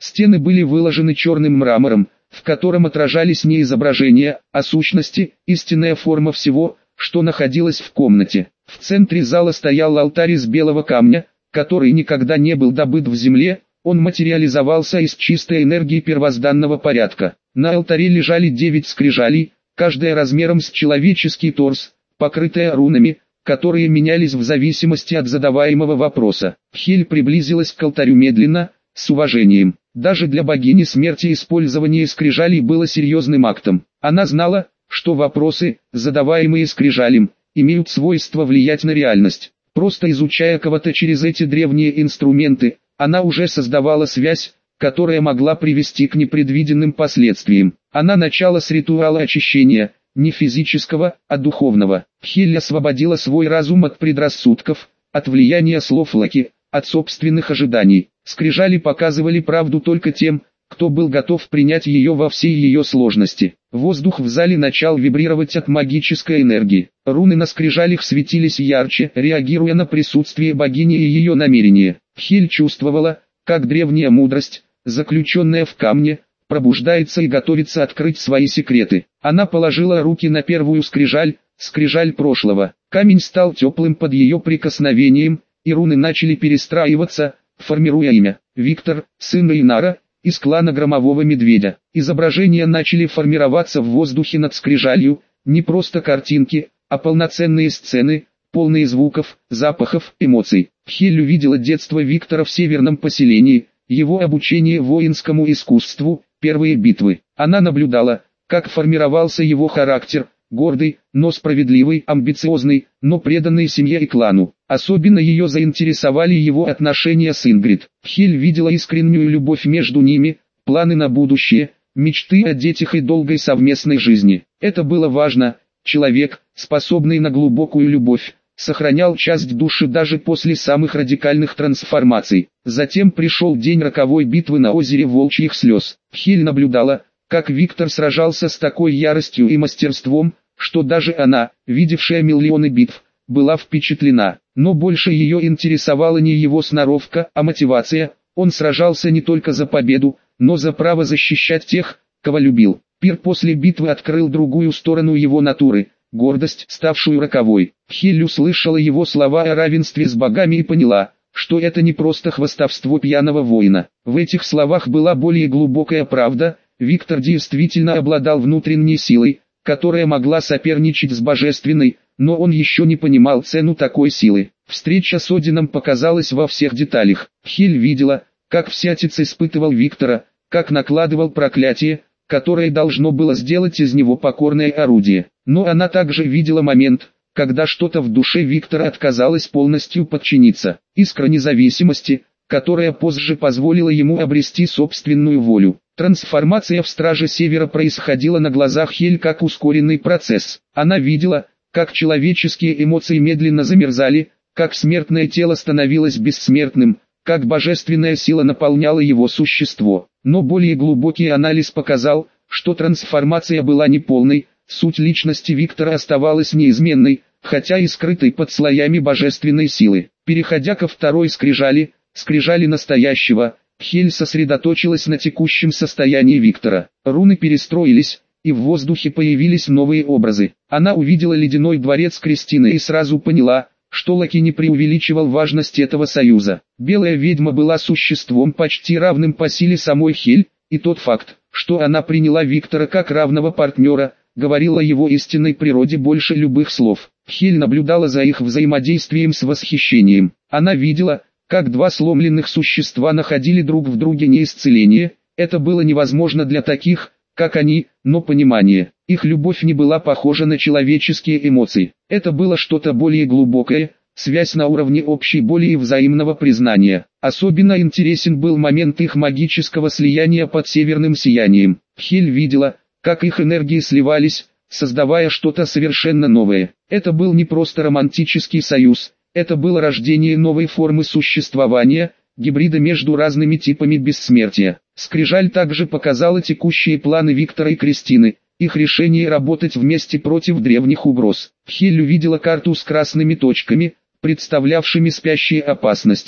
[SPEAKER 1] Стены были выложены черным мрамором, в котором отражались не изображения, а сущности, истинная форма всего, что находилось в комнате. В центре зала стоял алтарь из белого камня, который никогда не был добыт в земле, он материализовался из чистой энергии первозданного порядка. На алтаре лежали 9 скрижалей, каждая размером с человеческий торс, покрытая рунами, которые менялись в зависимости от задаваемого вопроса. Хель приблизилась к алтарю медленно, с уважением. Даже для богини смерти использование скрижалей было серьезным актом. Она знала, что вопросы, задаваемые скрижалем, имеют свойство влиять на реальность. Просто изучая кого-то через эти древние инструменты, она уже создавала связь, которая могла привести к непредвиденным последствиям. Она начала с ритуала очищения, не физического, а духовного. Хель освободила свой разум от предрассудков, от влияния слов Лаки, от собственных ожиданий. Скрижали показывали правду только тем, кто был готов принять ее во всей ее сложности. Воздух в зале начал вибрировать от магической энергии. Руны на скрижалях светились ярче, реагируя на присутствие богини и ее намерения. Хель чувствовала, как древняя мудрость, заключенная в камне, пробуждается и готовится открыть свои секреты. Она положила руки на первую скрижаль, скрижаль прошлого. Камень стал теплым под ее прикосновением, и руны начали перестраиваться, формируя имя. Виктор, сын Инара, из клана Громового Медведя. Изображения начали формироваться в воздухе над скрижалью, не просто картинки, а полноценные сцены, полные звуков, запахов, эмоций. Хель увидела детство Виктора в северном поселении, его обучение воинскому искусству, первые битвы. Она наблюдала, как формировался его характер, гордый, но справедливый, амбициозный, но преданный семье и клану. Особенно ее заинтересовали его отношения с Ингрид. Хель видела искреннюю любовь между ними, планы на будущее, мечты о детях и долгой совместной жизни. Это было важно. Человек, способный на глубокую любовь, сохранял часть души даже после самых радикальных трансформаций. Затем пришел день роковой битвы на озере Волчьих слез. Хель наблюдала, как Виктор сражался с такой яростью и мастерством, что даже она, видевшая миллионы битв, была впечатлена. Но больше ее интересовала не его сноровка, а мотивация. Он сражался не только за победу, но за право защищать тех, кого любил. Пир после битвы открыл другую сторону его натуры, гордость, ставшую роковой. Хель услышала его слова о равенстве с богами и поняла, что это не просто хвастовство пьяного воина. В этих словах была более глубокая правда. Виктор действительно обладал внутренней силой, которая могла соперничать с божественной, но он еще не понимал цену такой силы. Встреча с Одином показалась во всех деталях. Хель видела, как всятец испытывал Виктора, как накладывал проклятие, которое должно было сделать из него покорное орудие. Но она также видела момент, когда что-то в душе Виктора отказалось полностью подчиниться. Искра независимости, которая позже позволила ему обрести собственную волю. Трансформация в Страже Севера происходила на глазах Хель как ускоренный процесс. Она видела, как человеческие эмоции медленно замерзали, как смертное тело становилось бессмертным, как божественная сила наполняла его существо. Но более глубокий анализ показал, что трансформация была неполной, суть личности Виктора оставалась неизменной, хотя и скрытой под слоями божественной силы. Переходя ко второй скрижали, скрижали настоящего, Хель сосредоточилась на текущем состоянии Виктора. Руны перестроились, и в воздухе появились новые образы. Она увидела ледяной дворец Кристины и сразу поняла, что Лаки не преувеличивал важность этого союза. Белая ведьма была существом почти равным по силе самой Хель, и тот факт, что она приняла Виктора как равного партнера, говорил о его истинной природе больше любых слов. Хель наблюдала за их взаимодействием с восхищением. Она видела, как два сломленных существа находили друг в друге не исцеление. Это было невозможно для таких, как они, но понимание. Их любовь не была похожа на человеческие эмоции. Это было что-то более глубокое, связь на уровне общей боли и взаимного признания. Особенно интересен был момент их магического слияния под северным сиянием. Хель видела, как их энергии сливались, создавая что-то совершенно новое. Это был не просто романтический союз, это было рождение новой формы существования, гибрида между разными типами бессмертия. Скрижаль также показала текущие планы Виктора и Кристины, их решение работать вместе против древних угроз. Хель увидела карту с красными точками, представлявшими спящие опасности,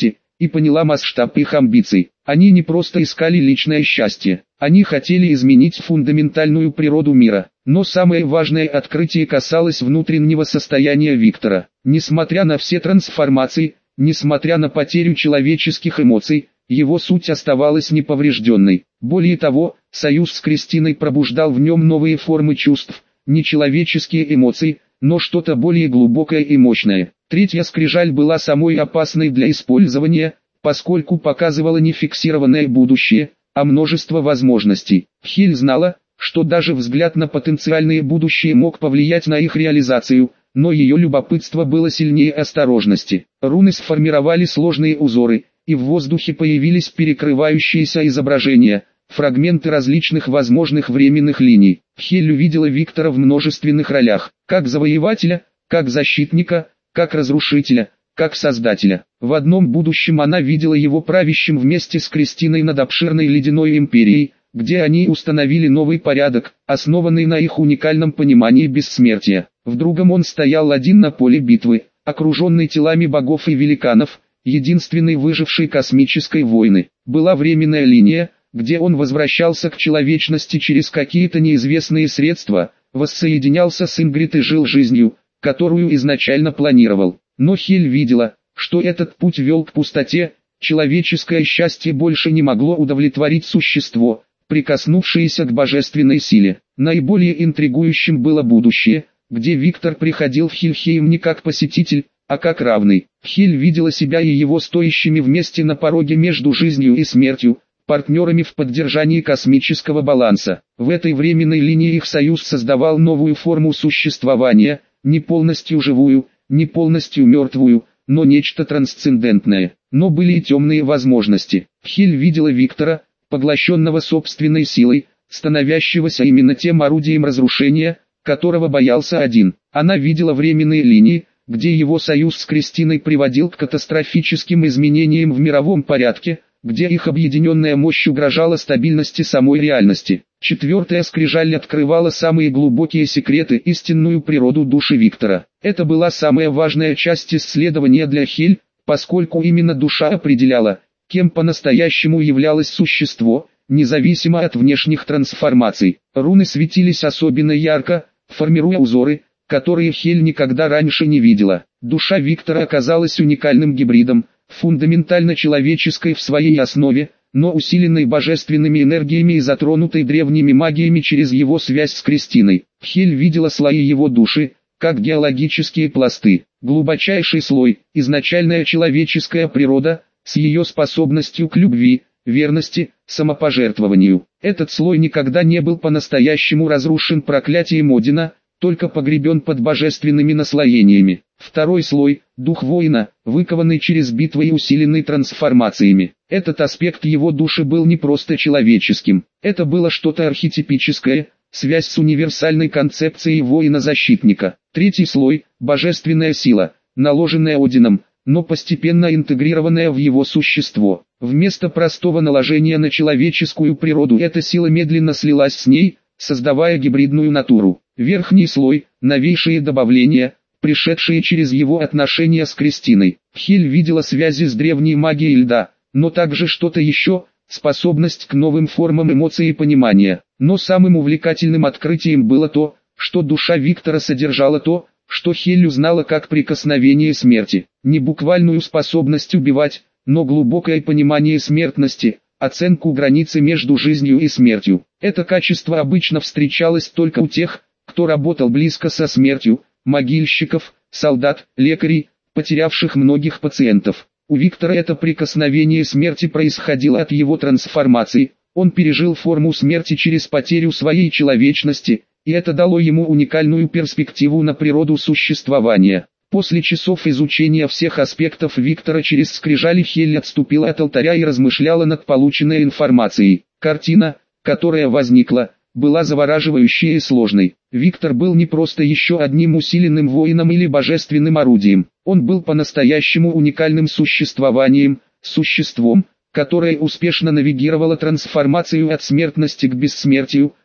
[SPEAKER 1] и поняла масштаб их амбиций. Они не просто искали личное счастье, они хотели изменить фундаментальную природу мира. Но самое важное открытие касалось внутреннего состояния Виктора. Несмотря на все трансформации, несмотря на потерю человеческих эмоций, его суть оставалась неповрежденной. Более того, союз с Кристиной пробуждал в нем новые формы чувств, не человеческие эмоции, но что-то более глубокое и мощное. Третья скрижаль была самой опасной для использования, поскольку показывала не фиксированное будущее, а множество возможностей. Хель знала, что даже взгляд на потенциальное будущее мог повлиять на их реализацию, но ее любопытство было сильнее осторожности. Руны сформировали сложные узоры, и в воздухе появились перекрывающиеся изображения, фрагменты различных возможных временных линий. Хель увидела Виктора в множественных ролях, как завоевателя, как защитника, как разрушителя, как создателя. В одном будущем она видела его правящим вместе с Кристиной над обширной ледяной империей, где они установили новый порядок, основанный на их уникальном понимании бессмертия. В другом он стоял один на поле битвы, окруженный телами богов и великанов, единственной выжившей космической войны. Была временная линия, где он возвращался к человечности через какие-то неизвестные средства, воссоединялся с Ингрид и жил жизнью, которую изначально планировал. Но Хель видела, что этот путь вел к пустоте, человеческое счастье больше не могло удовлетворить существо, прикоснувшееся к божественной силе. Наиболее интригующим было будущее, где Виктор приходил в Хельхейм не как посетитель, а как равный. Хель видела себя и его стоящими вместе на пороге между жизнью и смертью, партнерами в поддержании космического баланса. В этой временной линии их союз создавал новую форму существования, не полностью живую, не полностью мертвую, но нечто трансцендентное. Но были и темные возможности. Хель видела Виктора, поглощенного собственной силой, становящегося именно тем орудием разрушения, которого боялся один. Она видела временные линии, где его союз с Кристиной приводил к катастрофическим изменениям в мировом порядке, где их объединенная мощь угрожала стабильности самой реальности. Четвертая скрижаль открывала самые глубокие секреты, истинную природу души Виктора. Это была самая важная часть исследования для Хель, поскольку именно душа определяла, кем по-настоящему являлось существо, независимо от внешних трансформаций. Руны светились особенно ярко, формируя узоры, которые Хель никогда раньше не видела. Душа Виктора оказалась уникальным гибридом, фундаментально человеческой в своей основе, но усиленной божественными энергиями и затронутой древними магиями через его связь с Кристиной. Хель видела слои его души, как геологические пласты. Глубочайший слой, изначальная человеческая природа, с ее способностью к любви, верности, самопожертвованию. Этот слой никогда не был по-настоящему разрушен проклятием Одина, только погребен под божественными наслоениями. Второй слой – дух воина, выкованный через битвы и усиленный трансформациями. Этот аспект его души был не просто человеческим, это было что-то архетипическое, связь с универсальной концепцией воина-защитника. Третий слой – божественная сила, наложенная Одином, но постепенно интегрированная в его существо. Вместо простого наложения на человеческую природу эта сила медленно слилась с ней, создавая гибридную натуру. Верхний слой – новейшие добавления, пришедшие через его отношения с Кристиной. Хель видела связи с древней магией льда, но также что-то еще, способность к новым формам эмоций и понимания. Но самым увлекательным открытием было то, что душа Виктора содержала то, что Хель узнала как прикосновение смерти. Не буквальную способность убивать, но глубокое понимание смертности, оценку границы между жизнью и смертью. Это качество обычно встречалось только у тех, кто работал близко со смертью, могильщиков, солдат, лекарей, потерявших многих пациентов. У Виктора это прикосновение смерти происходило от его трансформации, он пережил форму смерти через потерю своей человечности, и это дало ему уникальную перспективу на природу существования. После часов изучения всех аспектов Виктора через скрижали Хель отступила от алтаря и размышляла над полученной информацией. Картина, которая возникла, была завораживающей и сложной. Виктор был не просто еще одним усиленным воином или божественным орудием. Он был по-настоящему уникальным существованием, существом, которое успешно навигировало трансформацию от смертности к бессмертию,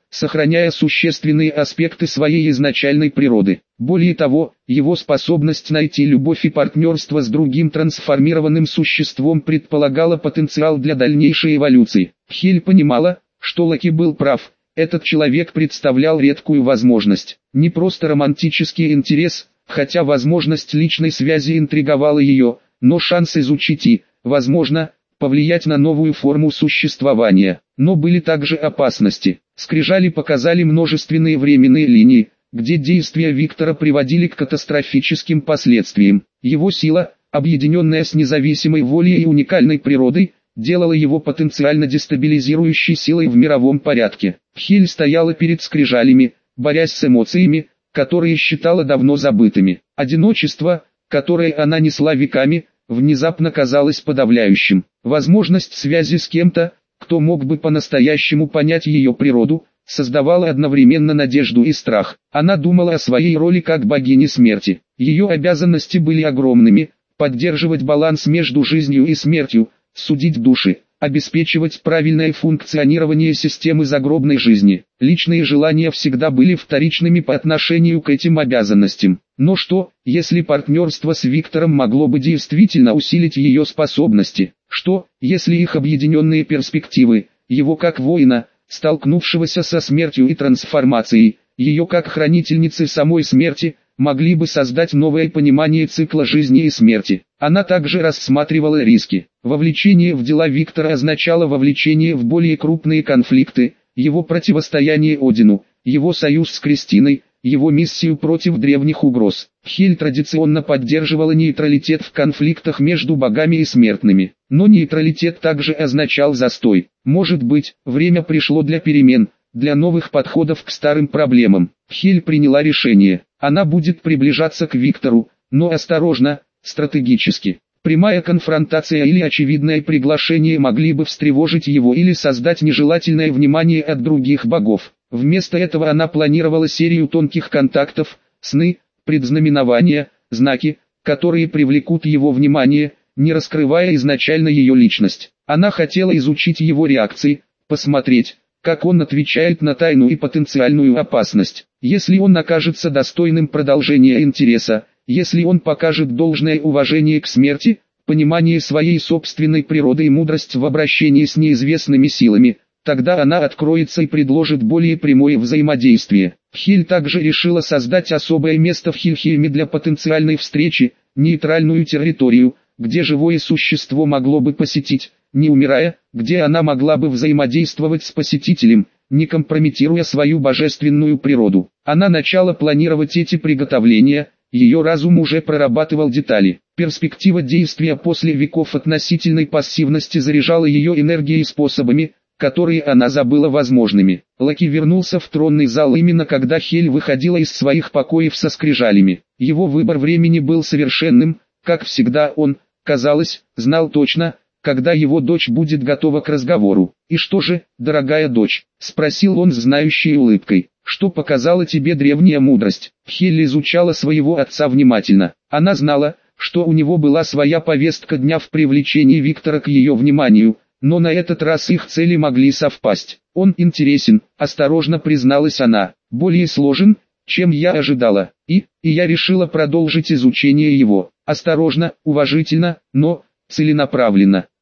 [SPEAKER 1] сохраняя существенные аспекты своей изначальной природы. Более того, его способность найти любовь и партнерство с другим трансформированным существом предполагала потенциал для дальнейшей эволюции. Хель понимала, что Локи был прав, этот человек представлял редкую возможность. Не просто романтический интерес, хотя возможность личной связи интриговала ее, но шанс изучить и, возможно, повлиять на новую форму существования. Но были также опасности. Скрижали показали множественные временные линии, где действия Виктора приводили к катастрофическим последствиям. Его сила, объединенная с независимой волей и уникальной природой, делала его потенциально дестабилизирующей силой в мировом порядке. Хель стояла перед скрижалями, борясь с эмоциями, которые считала давно забытыми. Одиночество, которое она несла веками, внезапно казалось подавляющим. Возможность связи с кем-то, кто мог бы по-настоящему понять ее природу, создавала одновременно надежду и страх. Она думала о своей роли как богини смерти. Ее обязанности были огромными: поддерживать баланс между жизнью и смертью, судить души, обеспечивать правильное функционирование системы загробной жизни. Личные желания всегда были вторичными по отношению к этим обязанностям. Но что, если партнерство с Виктором могло бы действительно усилить ее способности? Что, если их объединенные перспективы, его как воина, столкнувшегося со смертью и трансформацией, ее как хранительницы самой смерти, могли бы создать новое понимание цикла жизни и смерти? Она также рассматривала риски. Вовлечение в дела Виктора означало вовлечение в более крупные конфликты, его противостояние Одину, его союз с Кристиной, его миссию против древних угроз. Хель традиционно поддерживала нейтралитет в конфликтах между богами и смертными. Но нейтралитет также означал застой. Может быть, время пришло для перемен, для новых подходов к старым проблемам. Хель приняла решение. Она будет приближаться к Виктору, но осторожно, стратегически. Прямая конфронтация или очевидное приглашение могли бы встревожить его или создать нежелательное внимание от других богов. Вместо этого она планировала серию тонких контактов, сны, предзнаменования, знаки, которые привлекут его внимание, не раскрывая изначально ее личность. Она хотела изучить его реакции, посмотреть, как он отвечает на тайну и потенциальную опасность. Если он окажется достойным продолжения интереса, если он покажет должное уважение к смерти, понимание своей собственной природы и мудрость в обращении с неизвестными силами, тогда она откроется и предложит более прямое взаимодействие. Хель также решила создать особое место в Хильхейме для потенциальной встречи, нейтральную территорию, где живое существо могло бы посетить, не умирая, где она могла бы взаимодействовать с посетителем, не компрометируя свою божественную природу. Она начала планировать эти приготовления, ее разум уже прорабатывал детали. Перспектива действия после веков относительной пассивности заряжала ее энергией и способами, которые она забыла возможными. Локи вернулся в тронный зал именно когда Хель выходила из своих покоев со скрижалями. Его выбор времени был совершенным, как всегда он, казалось, знал точно, когда его дочь будет готова к разговору. «И что же, дорогая дочь?» – спросил он с знающей улыбкой. «Что показала тебе древняя мудрость?» Хель изучала своего отца внимательно. Она знала, что у него была своя повестка дня в привлечении Виктора к ее вниманию, но на этот раз их цели могли совпасть. «Он интересен», – осторожно призналась она, – «более сложен, чем я ожидала, и я решила продолжить изучение его. Осторожно, уважительно, но целенаправленно».